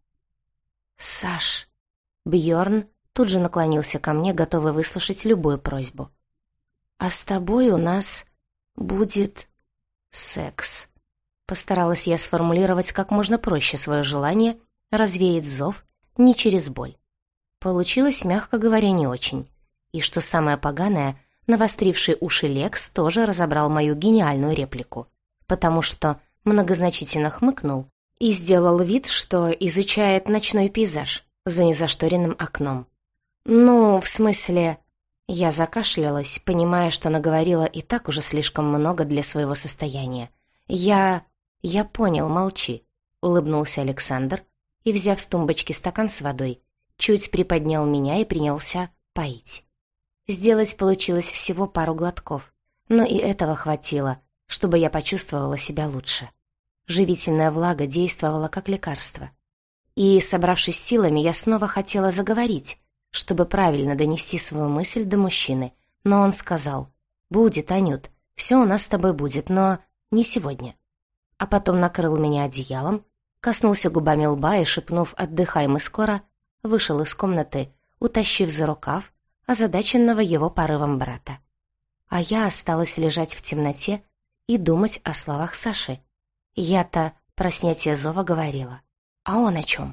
«Саш!» Бьорн тут же наклонился ко мне, готовый выслушать любую просьбу. «А с тобой у нас будет секс». Постаралась я сформулировать как можно проще свое желание развеять зов не через боль. Получилось, мягко говоря, не очень. И что самое поганое, навостривший уши Лекс тоже разобрал мою гениальную реплику, потому что многозначительно хмыкнул и сделал вид, что изучает ночной пейзаж за незашторенным окном. «Ну, в смысле...» Я закашлялась, понимая, что наговорила и так уже слишком много для своего состояния. «Я... я понял, молчи», — улыбнулся Александр и, взяв с тумбочки стакан с водой, чуть приподнял меня и принялся поить. Сделать получилось всего пару глотков, но и этого хватило, чтобы я почувствовала себя лучше. Живительная влага действовала как лекарство. И, собравшись силами, я снова хотела заговорить, чтобы правильно донести свою мысль до мужчины, но он сказал: «Будет, Анют, все у нас с тобой будет, но не сегодня». А потом накрыл меня одеялом, коснулся губами лба и, шепнув «отдыхай, мы скоро», вышел из комнаты, утащив за рукав озадаченного его порывом брата. А я осталась лежать в темноте и думать о словах Саши. Я-то про снятие зова говорила, а он о чем?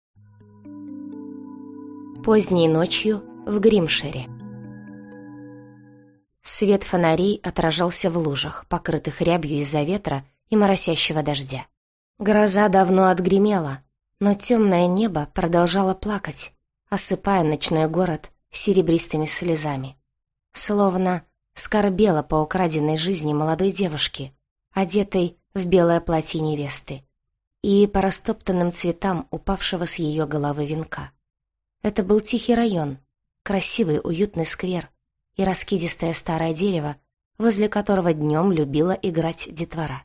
Поздней ночью в Гримшире. Свет фонарей отражался в лужах, покрытых рябью из-за ветра и моросящего дождя. Гроза давно отгремела, но темное небо продолжало плакать, осыпая ночной город серебристыми слезами. Словно скорбела по украденной жизни молодой девушки, одетой в белое платье невесты, и по растоптанным цветам упавшего с ее головы венка. Это был тихий район, красивый уютный сквер и раскидистое старое дерево, возле которого днем любила играть детвора.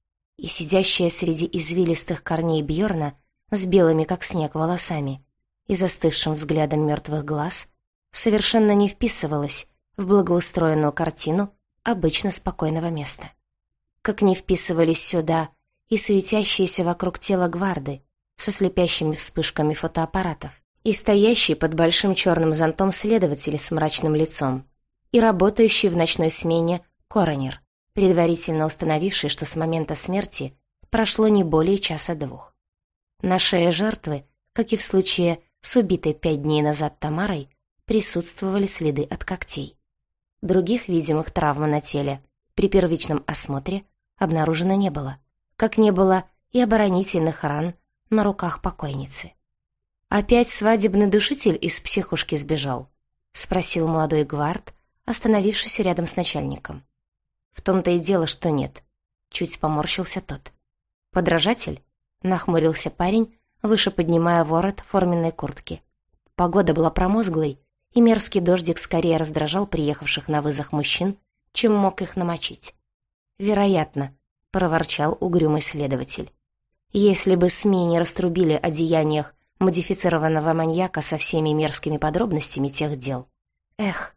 И сидящая среди извилистых корней Бьорна с белыми как снег волосами и застывшим взглядом мертвых глаз совершенно не вписывалась в благоустроенную картину обычно спокойного места. Как не вписывались сюда и суетящиеся вокруг тела гварды со слепящими вспышками фотоаппаратов, и стоящий под большим черным зонтом следователь с мрачным лицом, и работающий в ночной смене коронер, предварительно установивший, что с момента смерти прошло не более часа двух. На шее жертвы, как и в случае с убитой пять дней назад Тамарой, присутствовали следы от когтей. Других видимых травм на теле при первичном осмотре обнаружено не было, как не было и оборонительных ран на руках покойницы. «Опять свадебный душитель из психушки сбежал?» — спросил молодой гвард, остановившись рядом с начальником. «В том-то и дело, что нет», — чуть поморщился тот. «Подражатель?» — нахмурился парень, выше поднимая ворот форменной куртки. Погода была промозглой, и мерзкий дождик скорее раздражал приехавших на вызов мужчин, чем мог их намочить. «Вероятно», — проворчал угрюмый следователь. «Если бы СМИ не раструбили о деяниях модифицированного маньяка со всеми мерзкими подробностями тех дел. Эх!»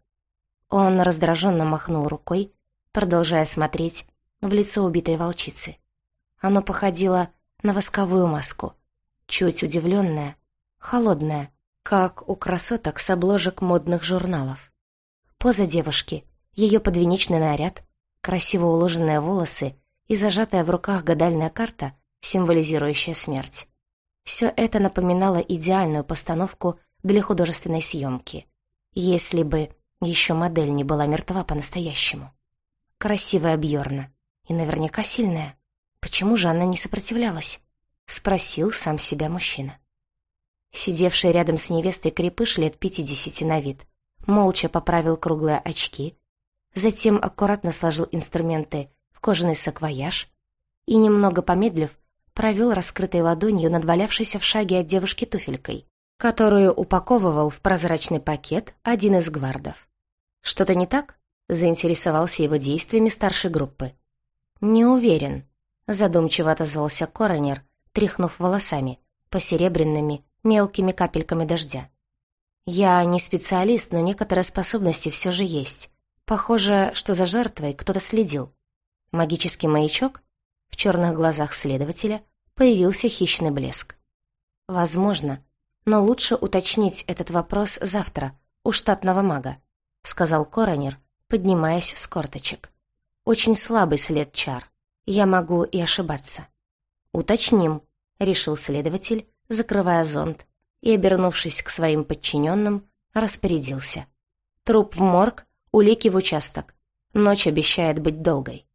Он раздраженно махнул рукой, продолжая смотреть в лицо убитой волчицы. Оно походило на восковую маску, чуть удивленное, холодное, как у красоток с обложек модных журналов. Поза девушки, ее подвенечный наряд, красиво уложенные волосы и зажатая в руках гадальная карта, символизирующая смерть. Все это напоминало идеальную постановку для художественной съемки, если бы еще модель не была мертва по-настоящему. Красивая Бьорна и наверняка сильная. Почему же она не сопротивлялась? Спросил сам себя мужчина. Сидевший рядом с невестой крепыш лет пятидесяти на вид молча поправил круглые очки, затем аккуратно сложил инструменты в кожаный саквояж и, немного помедлив, провел раскрытой ладонью над валявшейся в шаге от девушки туфелькой, которую упаковывал в прозрачный пакет один из гвардов. «Что-то не так?» — заинтересовался его действиями старшей группы. «Не уверен», — задумчиво отозвался коронер, тряхнув волосами, посеребряными мелкими капельками дождя. «Я не специалист, но некоторые способности все же есть. Похоже, что за жертвой кто-то следил. Магический маячок?» В черных глазах следователя появился хищный блеск. «Возможно, но лучше уточнить этот вопрос завтра у штатного мага», — сказал коронер, поднимаясь с корточек. «Очень слабый след чар. Я могу и ошибаться». «Уточним», — решил следователь, закрывая зонт, и, обернувшись к своим подчиненным, распорядился. «Труп в морг, улики в участок. Ночь обещает быть долгой».